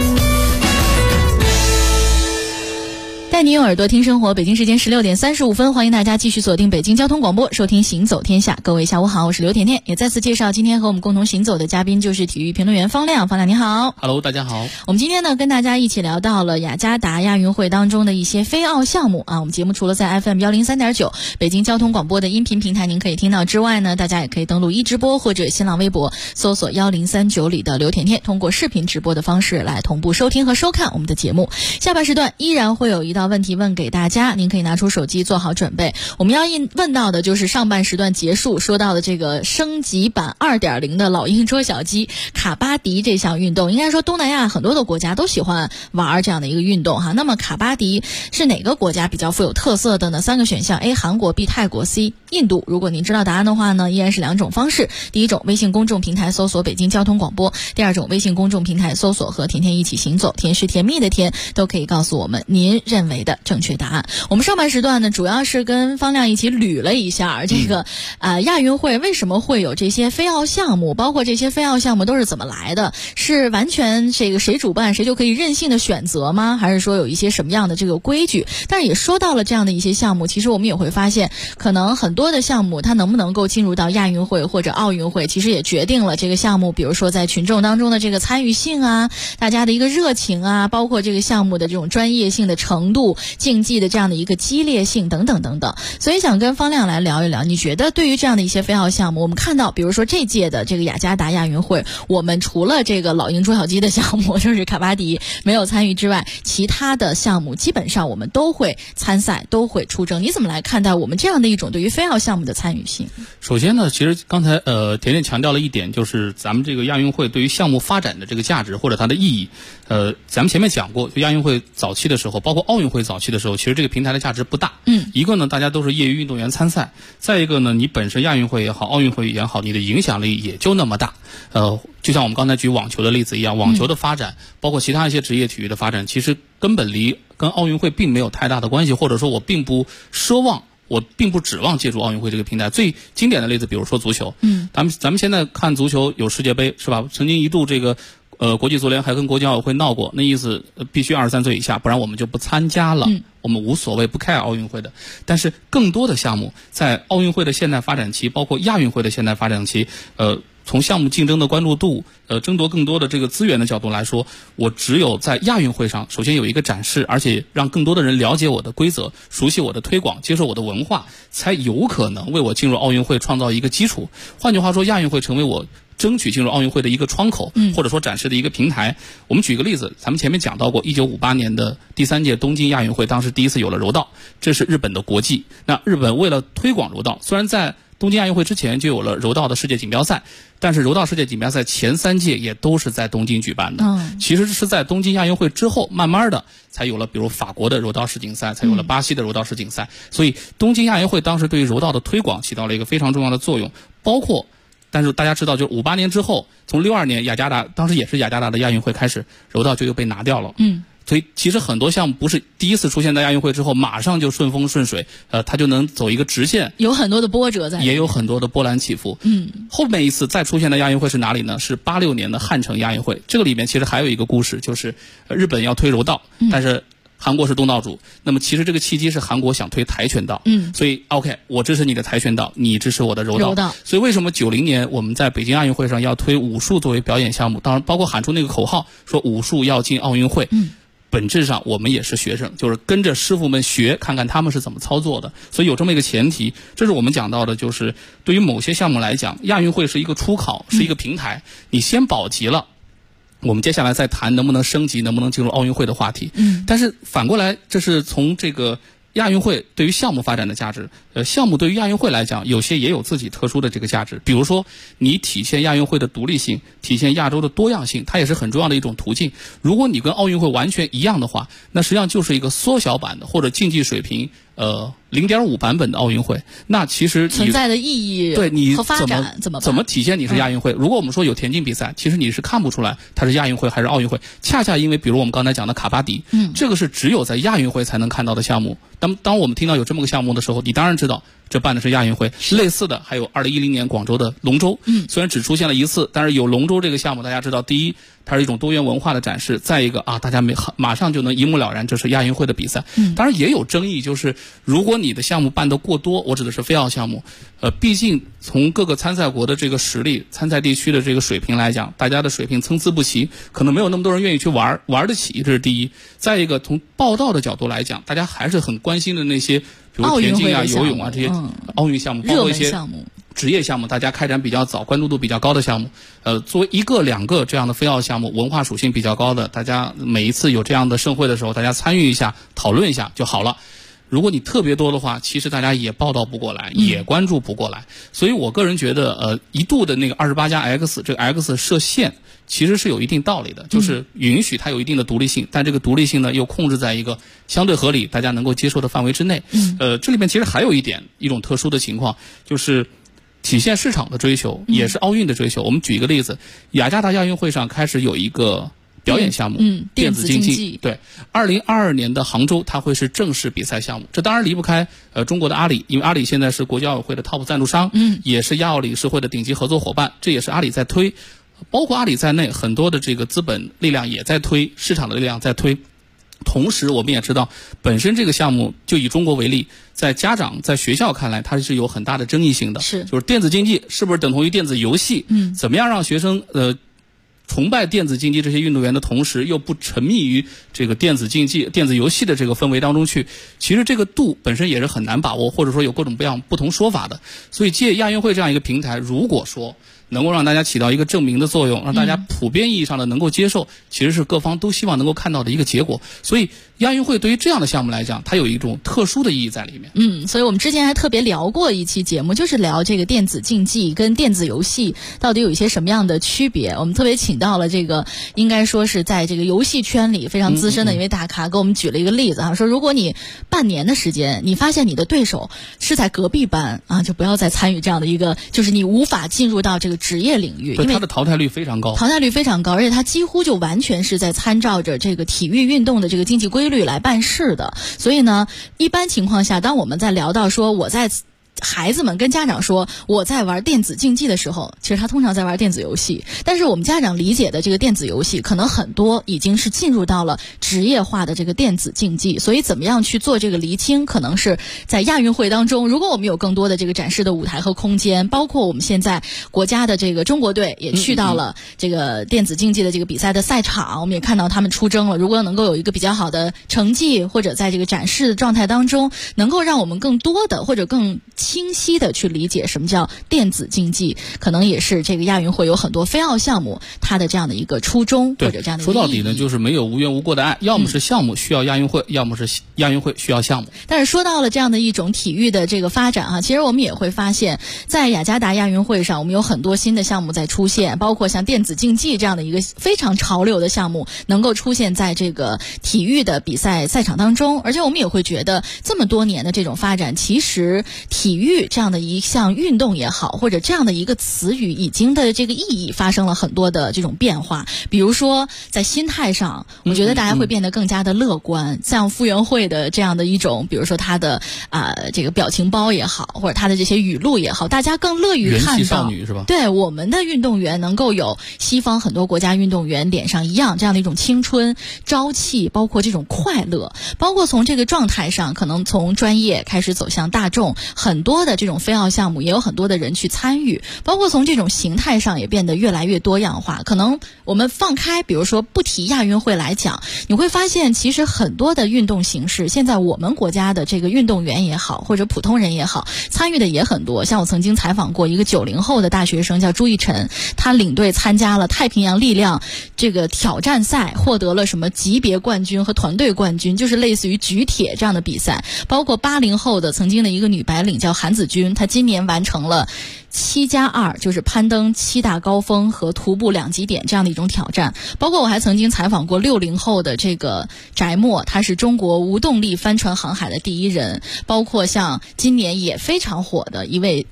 带你用耳朵听生活，北京时间16点35分，欢迎大家继续锁定北京交通广播，收听行走天下。各位下午好，我是刘甜甜，也再次介绍今天和我们共同行走的嘉宾就是体育评论员方亮。方亮你好。 Hello， 大家好。 我们今天呢跟大家一起聊到了雅加达亚运会当中的一些非奥项目啊。我们节目除了在 FM 103.9北京交通广播的音频平台您可以听到之外呢，大家也可以登录一直播或者新浪微博搜索1039里的刘甜甜，通过视频直播的方式来同步收听和收看我们的节目。下半时段依然会有一道问题问给大家，您可以拿出手机做好准备。我们要问到的就是上半时段结束说到的这个升级版 2.0 的老鹰捉小鸡卡巴迪这项运动。应该说东南亚很多的国家都喜欢玩这样的一个运动哈。那么卡巴迪是哪个国家比较富有特色的呢？3个选项 A 韩国 B 泰国 C 印度。如果您知道答案的话呢，依然是2种方式。第一种，微信公众平台搜索北京交通广播；第二种，微信公众平台搜索和甜甜一起行走，甜是甜蜜的甜，都可以告诉我们您认为的正确答案。我们上半时段呢主要是跟方亮一起捋了一下这个亚运会为什么会有这些非奥项目，包括这些非奥项目都是怎么来的，是完全这个谁主办谁就可以任性的选择吗？还是说有一些什么样的这个规矩？但是也说到了这样的一些项目，其实我们也会发现可能很多的项目它能不能够进入到亚运会或者奥运会，其实也决定了这个项目比如说在群众当中的这个参与性啊，大家的一个热情啊，包括这个项目的这种专业性的程度，竞技的这样的一个激烈性等等等等。所以想跟方亮来聊一聊，你觉得对于这样的一些非奥项目，我们看到比如说这届的这个雅加达亚运会，我们除了这个老鹰捉小鸡的项目就是卡巴迪没有参与之外，其他的项目基本上我们都会参赛，都会出征。你怎么来看待我们这样的一种对于非奥项目的参与性？ 首先呢，其实刚才甜甜强调了一点，就是咱们这个亚运会对于项目发展的这个价值或者它的意义。咱们前面讲过，就亚运会早期的时候，包括奥运会早期的时候，其实这个平台的价值不大。一个呢，大家都是业余运动员参赛；再一个呢，你本身亚运会也好，奥运会也好，你的影响力也就那么大。就像我们刚才举网球的例子一样，网球的发展，包括其他一些职业体育的发展，其实根本跟奥运会并没有太大的关系，或者说我并不奢望。我并不指望借助奥运会这个平台。最经典的例子，比如说足球，咱们现在看足球有世界杯是吧？曾经一度这个国际足联还跟国际奥委会闹过，那意思必须23岁以下，不然我们就不参加了。我们无所谓，不 care 奥运会的。但是更多的项目在奥运会的现代发展期，包括亚运会的现代发展期，从项目竞争的关注度，争夺更多的这个资源的角度来说，我只有在亚运会上首先有一个展示，而且让更多的人了解我的规则，熟悉我的推广，接受我的文化，才有可能为我进入奥运会创造一个基础。换句话说，亚运会成为我争取进入奥运会的一个窗口，或者说展示的一个平台。我们举个例子，咱们前面讲到过1958年的第3届东京亚运会，当时第一次有了柔道，这是日本的国际。那日本为了推广柔道，虽然在东京亚运会之前就有了柔道的世界锦标赛，但是柔道世界锦标赛前3届也都是在东京举办的。其实是在东京亚运会之后，慢慢的才有了比如法国的柔道世锦赛，才有了巴西的柔道世锦赛。所以东京亚运会当时对于柔道的推广起到了一个非常重要的作用。包括但是大家知道，就58年之后，从62年雅加达，当时也是雅加达的亚运会开始，柔道就又被拿掉了。所以其实很多项目不是第一次出现在亚运会之后马上就顺风顺水，它就能走一个直线， 有很多的波折在， 也有很多的波澜起伏。后面一次再出现的亚运会是哪里呢？是86年的汉城亚运会。这个里面其实还有一个故事，就是日本要推柔道，但是韩国是东道主，那么其实这个契机是韩国想推跆拳道，所以 OK， 我支持你的跆拳道，你支持我的柔道。所以为什么90年我们在北京亚运会上要推武术作为表演项目，当然包括喊出那个口号说武术要进奥运会。 本质上我们也是学生，就是跟着师傅们学，看看他们是怎么操作的。所以有这么一个前提，这是我们讲到的，就是对于某些项目来讲，亚运会是一个初考，是一个平台，你先保级了，我们接下来再谈能不能升级，能不能进入奥运会的话题。但是反过来，这是从这个亚运会对于项目发展的价值，项目对于亚运会来讲，有些也有自己特殊的这个价值。比如说，你体现亚运会的独立性，体现亚洲的多样性，它也是很重要的一种途径。如果你跟奥运会完全一样的话，那实际上就是一个缩小版的或者竞技水平0.5版本的奥运会。那其实存在的意义对你和发展怎么体现你是亚运会？如果我们说有田径比赛，其实你是看不出来它是亚运会还是奥运会。恰恰因为比如我们刚才讲的卡巴迪，这个是只有在亚运会才能看到的项目。当我们听到有这么个项目的时候，你当然知道这办的是亚运会。类似的还有2010年广州的龙舟，虽然只出现了一次，但是有龙舟这个项目，大家知道，第一，它是一种多元文化的展示；再一个大家马上就能一目了然，这是亚运会的比赛。当然也有争议，就是如果你的项目办得过多，我指的是非奥项目，毕竟从各个参赛国的这个实力、参赛地区的这个水平来讲，大家的水平参差不齐，可能没有那么多人愿意去玩得起，这是第一。再一个，从报道的角度来讲，大家还是很关心的那些，比如田径啊、游泳啊这些奥运项目，包括一些职业项目，大家开展比较早、关注度比较高的项目。作为1个2个这样的非奥项目，文化属性比较高的，大家每一次有这样的盛会的时候，大家参与一下、讨论一下就好了。如果你特别多的话，其实大家也报道不过来，也关注不过来。所以我个人觉得，一度的那个28+X， 这个 X 设限其实是有一定道理的，就是允许它有一定的独立性，但这个独立性呢又控制在一个相对合理、大家能够接受的范围之内。这里面其实还有一种特殊的情况，就是体现市场的追求，也是奥运的追求。我们举一个例子，雅加达亚运会上开始有一个表演项目，电子竞技。对，2022年的杭州，它会是正式比赛项目。这当然离不开中国的阿里，因为阿里现在是国际奥委会的 top 赞助商，也是亚奥理事会的顶级合作伙伴，这也是阿里在推。包括阿里在内，很多的这个资本力量也在推，市场的力量在推。同时我们也知道，本身这个项目就以中国为例，在家长在学校看来它是有很大的争议性的，就是电子竞技是不是等同于电子游戏？怎么样让学生崇拜电子竞技这些运动员的同时，又不沉迷于这个电子竞技、电子游戏的这个氛围当中去？其实这个度本身也是很难把握，或者说有各种各样不同说法的。所以借亚运会这样一个平台，如果说能够让大家起到一个证明的作用，让大家普遍意义上的能够接受，其实是各方都希望能够看到的一个结果。所以亚运会对于这样的项目来讲，它有一种特殊的意义在里面。 所以我们之前还特别聊过一期节目，就是聊这个电子竞技跟电子游戏到底有一些什么样的区别。我们特别请到了这个应该说是在这个游戏圈里非常资深的一位大咖，给我们举了一个例子说如果你半年的时间，你发现你的对手是在隔壁班就不要再参与这样的一个，就是你无法进入到这个职业领域，因为它的淘汰率非常高， 而且它几乎就完全是在参照着这个体育运动的这个经济规律来办事的。所以呢，一般情况下，当我们在聊到说孩子们跟家长说我在玩电子竞技的时候，其实他通常在玩电子游戏，但是我们家长理解的这个电子游戏可能很多已经是进入到了职业化的这个电子竞技。所以怎么样去做这个厘清，可能是在亚运会当中，如果我们有更多的这个展示的舞台和空间，包括我们现在国家的这个中国队也去到了这个电子竞技的这个比赛的赛场，我们也看到他们出征了。如果能够有一个比较好的成绩，或者在这个展示的状态当中，能够让我们更多的或者更清晰的去理解什么叫电子竞技，可能也是这个亚运会有很多非奥项目它的这样的一个初衷，或者这样的一个意义。说到底呢，就是没有无缘无故的爱，要么是项目需要亚运会，要么是亚运会需要项目。 但是说到了这样的一种体育的这个发展其实我们也会发现，在雅加达亚运会上，我们有很多新的项目在出现，包括像电子竞技这样的一个非常潮流的项目能够出现在这个体育的比赛赛场当中。而且我们也会觉得，这么多年的这种发展，其实体育这样的一项运动也好，或者这样的一个词语已经的这个意义发生了很多的这种变化。比如说在心态上，我觉得大家会变得更加的乐观，像傅园慧的这样的一种，比如说他的这个表情包也好，或者他的这些语录也好，大家更乐于看到元气少女是吧？ 对，我们的运动员能够有西方很多国家运动员脸上一样这样的一种青春朝气，包括这种快乐，包括从这个状态上，可能从专业开始走向大众，很很多的这种非奥项目也有很多的人去参与，包括从这种形态上也变得越来越多样化。可能我们放开比如说不提亚运会来讲，你会发现其实很多的运动形式，现在我们国家的这个运动员也好，或者普通人也好，参与的也很多。像我曾经采访过一个90后的大学生叫朱一晨，他领队参加了太平洋力量这个挑战赛，获得了什么级别冠军和团队冠军，就是类似于举铁这样的比赛。包括80后的曾经的一个女白领叫韩子君，她今年完成了7+2，就是攀登7大高峰和徒步2极点这样的一种挑战。包括我还曾经采访过60后的这个翟墨，他是中国无动力帆船航海的第1人。包括像今年也非常火的一位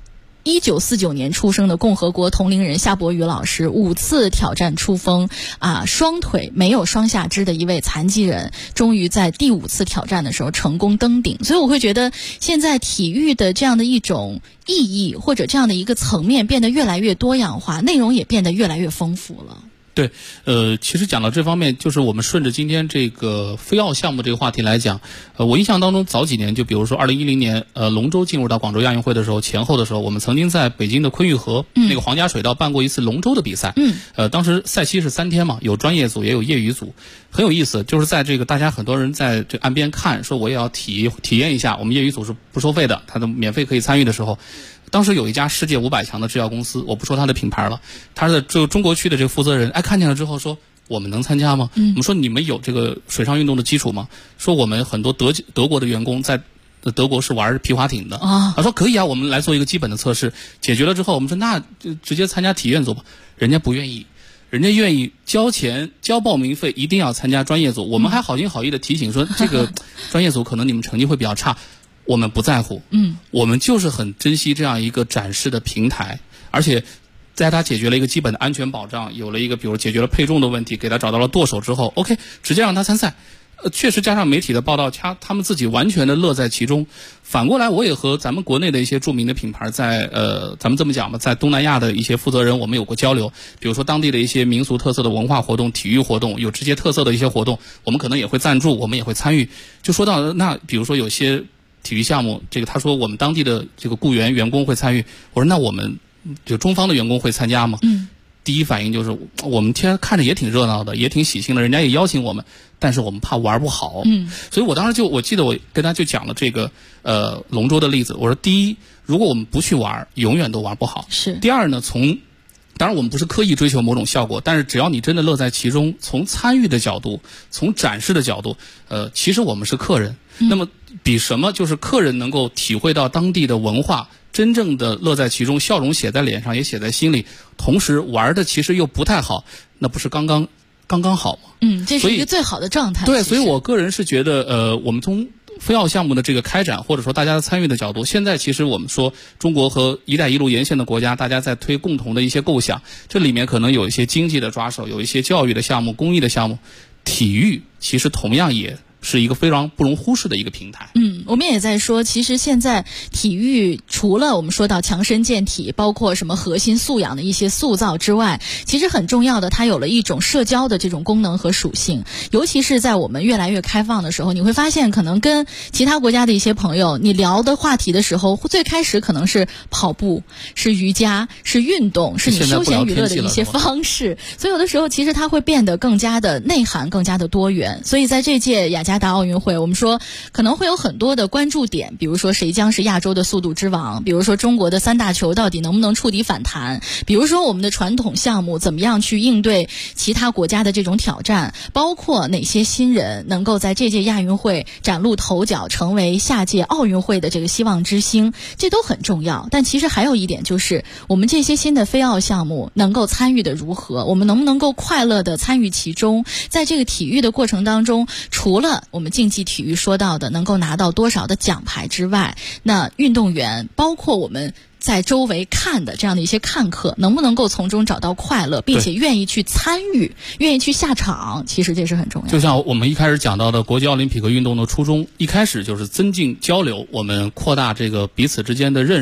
1949年出生的共和国同龄人夏伯渝老师，5次挑战出峰双腿没有双下肢的一位残疾人，终于在第5次挑战的时候成功登顶。所以我会觉得现在体育的这样的一种意义或者这样的一个层面变得越来越多样化，内容也变得越来越丰富了。 对，其实讲到这方面，就是我们顺着今天这个非奥项目这个话题来讲，我印象当中早几年，就比如说2010年，龙舟进入到广州亚运会的时候，前后的时候，我们曾经在北京的昆玉河、那个皇家水道办过一次龙舟的比赛。当时赛期是3天嘛，有专业组也有业余组，很有意思。就是在这个大家很多人在这岸边看，说我也要体验一下，我们业余组是不收费的，他都免费可以参与的时候。当时有一家世界500强的制药公司，我不说他的品牌了，他的就中国区的这个负责人，看见了之后说，我们能参加吗？我们说你们有这个水上运动的基础吗？说我们很多德国的员工在德国是玩皮划艇的他说可以啊，我们来做一个基本的测试，解决了之后，我们说那就直接参加体验组吧。人家不愿意，人家愿意交钱交报名费，一定要参加专业组。我们还好心好意的提醒说，这个专业组可能你们成绩会比较差。我们不在乎，我们就是很珍惜这样一个展示的平台，而且在他解决了一个基本的安全保障，有了一个比如解决了配重的问题，给他找到了舵手之后 ，OK， 直接让他参赛。确实加上媒体的报道，他们自己完全的乐在其中。反过来，我也和咱们国内的一些著名的品牌在咱们这么讲吧，在东南亚的一些负责人，我们有过交流。比如说当地的一些民俗特色的文化活动、体育活动，有直接特色的一些活动，我们可能也会赞助，我们也会参与。就说到那，比如说有些体育项目，这个他说我们当地的这个雇员员工会参与，我说那我们就中方的员工会参加吗？第一反应就是我们看着也挺热闹的，也挺喜庆的，人家也邀请我们，但是我们怕玩不好。所以我当时我记得我跟他就讲了这个龙舟的例子，我说第一，如果我们不去玩，永远都玩不好。 是。 第二呢，当然我们不是刻意追求某种效果，但是只要你真的乐在其中，从参与的角度，从展示的角度，其实我们是客人。那么比什么就是客人能够体会到当地的文化，真正的乐在其中，笑容写在脸上也写在心里，同时玩的其实又不太好，那不是刚刚好吗？ 这是一个最好的状态。 对，所以我个人是觉得我们从非奥项目的这个开展，或者说大家的参与的角度，现在其实我们说中国和一带一路沿线的国家，大家在推共同的一些构想，这里面可能有一些经济的抓手，有一些教育的项目、公益的项目，体育其实同样也是一个非常不容忽视的一个平台。 我们也在说，其实现在体育除了我们说到强身健体，包括什么核心素养的一些塑造之外，其实很重要的，它有了一种社交的这种功能和属性。尤其是在我们越来越开放的时候，你会发现可能跟其他国家的一些朋友你聊的话题的时候，最开始可能是跑步，是瑜伽，是运动，是你休闲娱乐的一些方式。所以有的时候其实它会变得更加的内涵，更加的多元。所以在这届雅加达奥运会，我们说可能会有很多的关注点，比如说谁将是亚洲的速度之王，比如说中国的3大球到底能不能触底反弹，比如说我们的传统项目怎么样去应对其他国家的这种挑战，包括哪些新人能够在这届亚运会崭露头角，成为下届奥运会的这个希望之星，这都很重要。但其实还有一点就是，我们这些新的非奥项目能够参与的如何，我们能不能够快乐的参与其中，在这个体育的过程当中，除了我们竞技体育说到的能够拿到多少的奖牌之外，那运动员包括我们在周围看的这样的一些看客，能不能够从中找到快乐，并且愿意去参与，愿意去下场，其实这是很重要的。 就像我们一开始讲到的国际奥林匹克运动的初衷，一开始就是增进交流，我们扩大这个彼此之间的认识，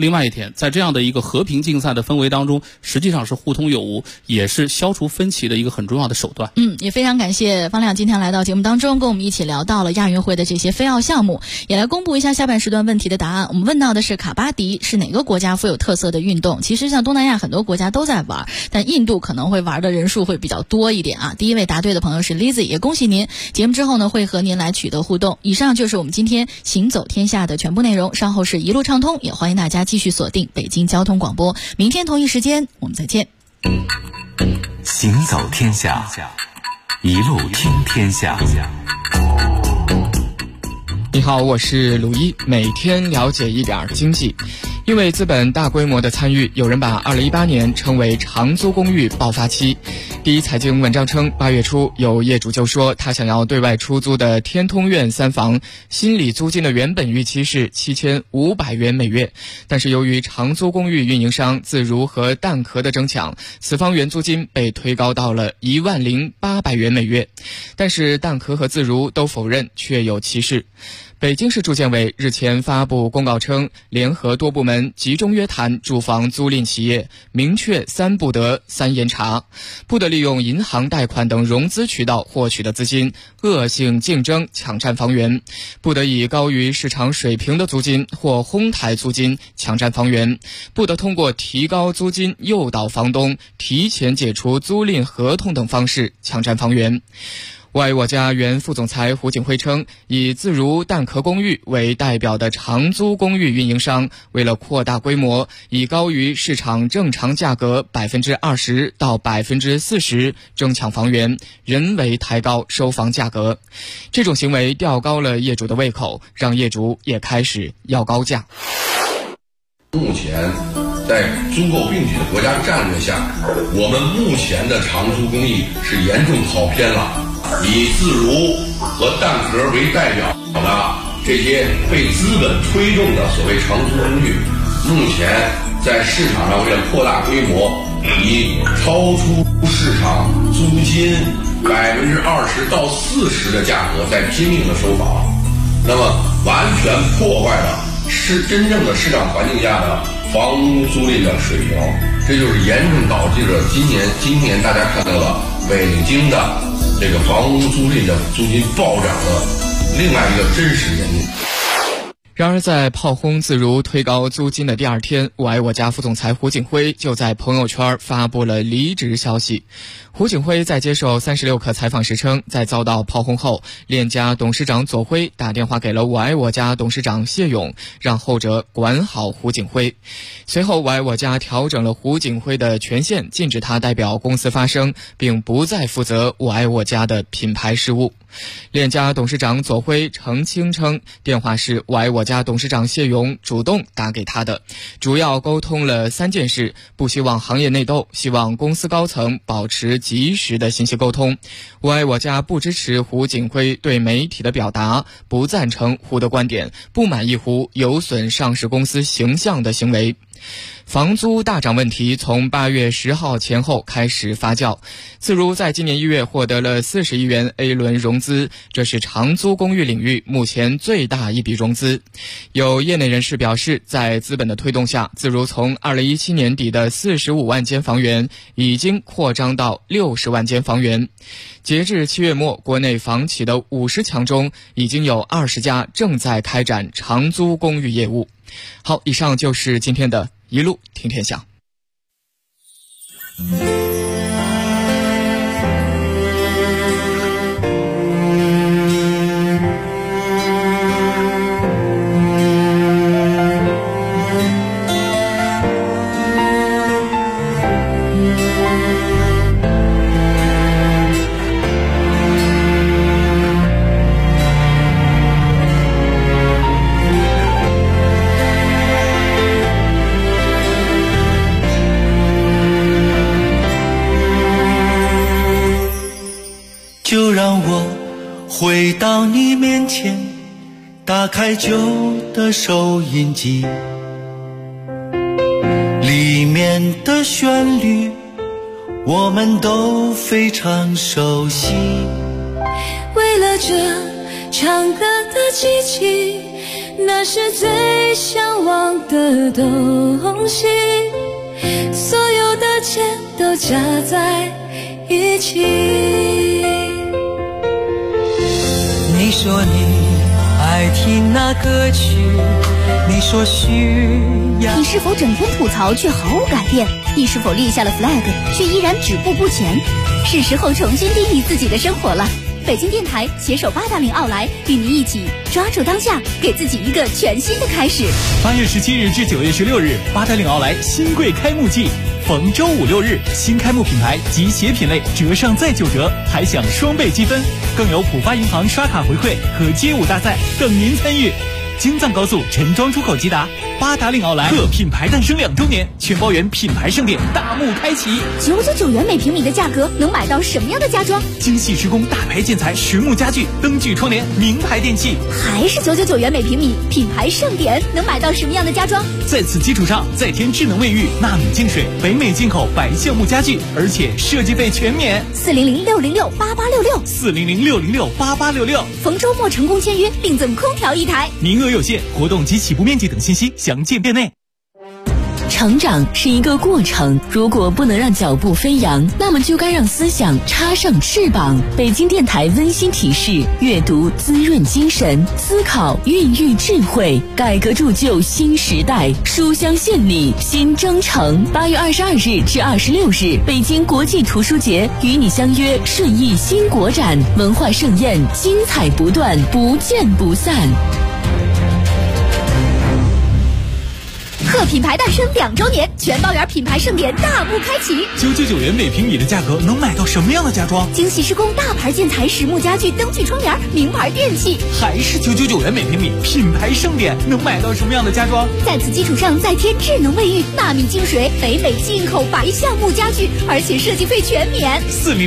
另外一天，在这样的一个和平竞赛的氛围当中，实际上是互通有无，也是消除分歧的一个很重要的手段。 也非常感谢方亮今天来到节目当中，跟我们一起聊到了亚运会的这些非奥项目，也来公布一下下半时段问题的答案。我们问到的是卡巴迪是哪个国家富有特色的运动？其实像东南亚很多国家都在玩，但印度可能会玩的人数会比较多一点啊。第一位答对的朋友是 Lizzy， 也恭喜您。节目之后呢，会和您来取得互动。以上就是我们今天行走天下的全部内容，稍后是一路畅通，也欢迎大家继续锁定北京交通广播。明天同一时间我们再见。 行走天下，一路听天下。 你好，我是鲁一，每天了解一点经济。因为资本大规模的参与，有人把2018年称为长租公寓爆发期。第一财经文章称，8月初有业主就说他想要对外出租的天通苑3房，心理租金的原本预期是7500元每月，但是由于长租公寓运营商自如和蛋壳的争抢，此房原租金被推高到了10800元每月。但是蛋壳和自如都否认确有歧视。北京市住建委日前发布公告称，联合多部门集中约谈住房租赁企业，明确3不得3严查：不得利用银行贷款等融资渠道获取的资金恶性竞争抢占房源；不得以高于市场水平的租金或哄抬租金抢占房源；不得通过提高租金诱导房东提前解除租赁合同等方式抢占房源。我爱我家原副总裁胡景辉称，以自如蛋壳公寓为代表的长租公寓运营商，为了扩大规模，以高于市场正常价格20%到40%争抢房源，人为抬高收房价格。这种行为吊高了业主的胃口，让业主也开始要高价。 目前在租购并举的国家战略下，我们目前的长租公寓是严重跑偏了。以自如和蛋壳为代表的这些被资本推动的所谓长租公寓，目前在市场上为了扩大规模，以超出市场租金20%到40%的价格在拼命的收房，那么完全破坏了真正的市场环境下的房屋租赁的水平，这就是严重导致了今年大家看到了北京的这个房屋租赁的租金暴涨的另外一个真实原因。 然而在炮轰自如推高租金的第二天，我爱我家副总裁胡景辉就在朋友圈发布了离职消息。胡景辉在接受36氪采访时称，在遭到炮轰后，链家董事长左晖打电话给了我爱我家董事长谢勇，让后者管好胡景辉。随后我爱我家调整了胡景辉的权限，禁止他代表公司发声，并不再负责我爱我家的品牌事务。链家董事长左晖澄清称，电话是我爱我家董事长谢勇主动打给他的，主要沟通了3件事：不希望行业内斗，希望公司高层保持及时的信息沟通。我爱我家不支持胡景辉对媒体的表达，不赞成胡的观点，不满意胡有损上市公司形象的行为。房租大涨问题从8月10号前后开始发酵。自如在今年1月获得了40亿元 A 轮融资，这是长租公寓领域目前最大一笔融资。有业内人士表示，在资本的推动下，自如从2017年底的45万间房源已经扩张到60万间房源。截至7月末，国内房企的50强中已经有20家正在开展长租公寓业务。好，以上就是今天的一路听天下。 就让我回到你面前，打开旧的收音机，里面的旋律我们都非常熟悉。 为了这唱歌的机器， 那是最向往的东西，所有的钱都加在一起。 你说你爱听那歌曲，你说需要。 你是否整天吐槽却毫无改变？你是否立下了 flag 却依然止步不前？是时候重新定义自己的生活了。北京电台携手八达岭奥莱，与您一起抓住当下，给自己一个全新的开始。 8月17日至9月16日，八达岭奥莱新贵开幕季，逢周5、6日，新开幕品牌及鞋品类折上再9折，还享双倍积分，更有浦发银行刷卡回馈和街舞大赛等您参与。京藏高速陈庄出口吉达，八达岭奥莱贺品牌诞生2周年，全包圆品牌盛典大幕开启。 999元每平米的价格，能买到什么样的家装？ 精细施工大牌建材实木家具、灯具窗帘、名牌电器， 还是999元每平米，品牌盛典，能买到什么样的家装？ 在此基础上，再添智能卫浴、纳米净水、北美进口白橡木家具，而且设计费全免。 400-606-8866，400-606-8866，逢周末成功签约，另赠空调1台， 名额有限，活动及起步面积等信息详见店内。 成长是一个过程，如果不能让脚步飞扬，那么就该让思想插上翅膀。北京电台温馨提示：阅读滋润精神，思考孕育智慧，改革铸就新时代。书香献礼新征程，8月22日至26日，北京国际图书节与你相约顺义新国展，文化盛宴精彩不断，不见不散。 贺品牌诞生2周年，全包圆品牌盛典大幕开启。 999元每平米的价格，能买到什么样的家装？ 精细施工大牌建材实木家具、灯具窗帘、名牌电器， 还是999元每平米，品牌盛典，能买到什么样的家装？ 在此基础上再添智能卫浴、纳米净水、北美进口白橡木家具，而且设计费全免。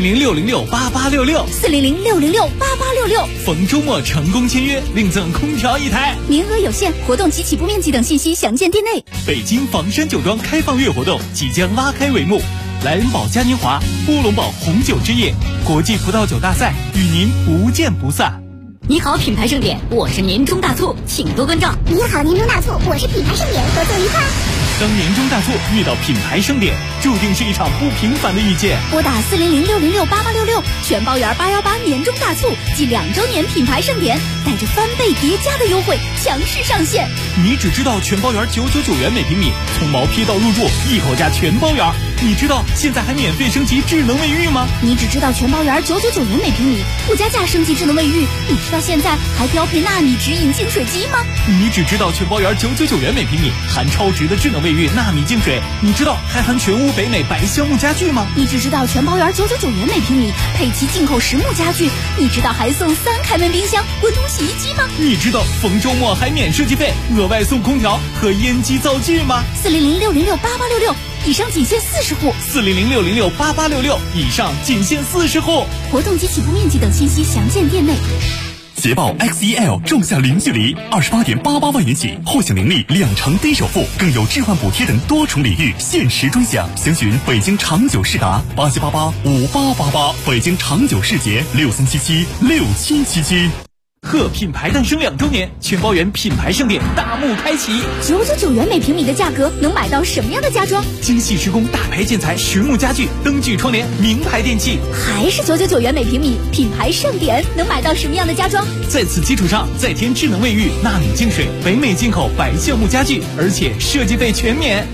400-606-8866，400-606-8866，逢周末成功签约，另赠空调1台， 名额有限，活动及起步面积等信息详见店内。 北京房山酒庄开放月活动即将拉开帷幕，莱恩堡嘉年华、波龙堡红酒之夜、国际葡萄酒大赛与您不见不散。 你好，品牌盛典，我是年终大促，请多关照。 你好，年终大促，我是品牌盛典，合作愉快。 当年终大促遇到品牌盛典，注定是一场不平凡的遇见。 拨打400-606-8866，全包圆818年终大促暨2周年品牌盛典，带着翻倍叠加的优惠强势上线。 你只知道全包圆999元每平米，从毛坯到入住一口价全包圆。你知道现在还免费升级智能卫浴吗？ 你只知道全包圆999元每平米，不加价升级智能卫浴。你知道现在还标配纳米直饮净水机吗？ 你只知道全包圆999元每平米，含超值的智能卫浴、纳米净水。你知道还含全屋北美白橡木家具吗？ 你只知道全包圆999元每平米，配齐进口实木家具。你知道还送3开门冰箱、滚筒洗衣机吗？ 你知道逢周末还免设计费，额外送空调和烟机灶具吗 ？400-606-8866，以上仅限40户。 400-606-8866，以上仅限40户。 活动及起步面积等信息详见店内。 捷豹 XEL 仲夏零距离28.88万元起，获享年利2成低首付，更有置换补贴等多重礼遇，限时专享。详询北京长久世达87885888，北京长久世捷63776777。 贺品牌诞生2周年，全包圆品牌盛典大幕开启。 999元每平米的价格，能买到什么样的家装？ 精细施工大牌建材实木家具、灯具窗帘、名牌电器， 还是999元每平米，品牌盛典，能买到什么样的家装？ 在此基础上再添智能卫浴、纳米净水、北美进口白橡木家具，而且设计费全免。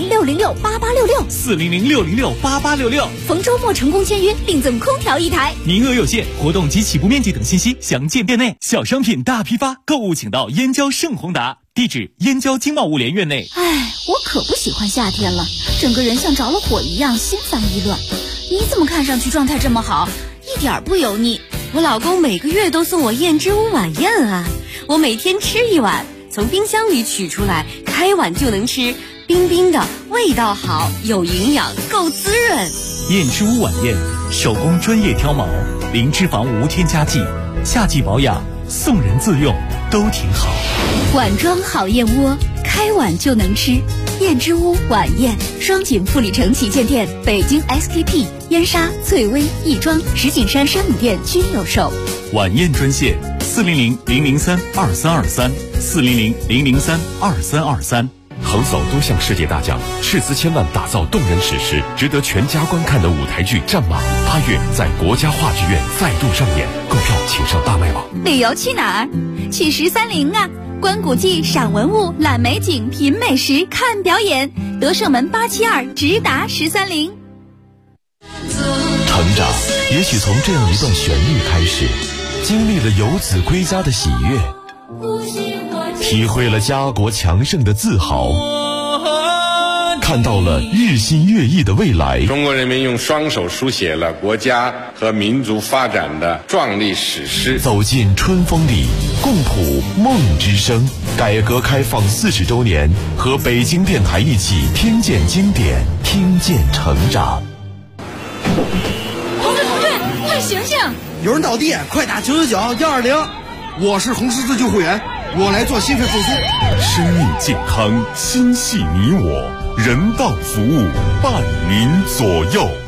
400-606-8866，400-606-8866，逢周末成功签约，另赠空调1台， 名额有限，活动及起步面积等信息详见店内。小商品大批发，购物请到燕郊盛宏达，地址燕郊经贸物联院内。 哎，我可不喜欢夏天了，整个人像着了火一样，心烦意乱。你怎么看上去状态这么好，一点不油腻？ 我老公每个月都送我燕之屋晚宴啊，我每天吃1碗，从冰箱里取出来，开碗就能吃，冰冰的，味道好，有营养，够滋润。 燕之屋晚宴，手工专业挑毛，零脂肪无添加剂，夏季保养，送人自用都挺好。 碗装好燕窝，开碗就能吃。燕之屋晚宴，双井富里城旗舰店、北京 SKP、燕莎、翠微、亦庄、石景山山姆店均有售。 晚宴专线 400-003-2323，400-003-2323。 横扫多项世界大奖，斥资千万打造动人史诗，值得全家观看的舞台剧《战马》8月在国家话剧院再度上演。购票请上大麦网。 旅游去哪儿？去1030啊！观古迹、赏文物、览美景、品美食、看表演。德胜门872直达1030。 成长也许从这样一段旋律开始，经历了游子归家的喜悦，体会了家国强盛的自豪，看到了日新月异的未来。 中国人民用双手书写了国家和民族发展的壮丽史诗。 走进春风里，共谱梦之声。改革开放40周年，和北京电台一起听见经典，听见成长。 同志，快醒醒！ 有人倒地，快打999-120。我是红十字救护员，我来做心肺复苏。 生命健康，心系你我，人道服务，伴您左右。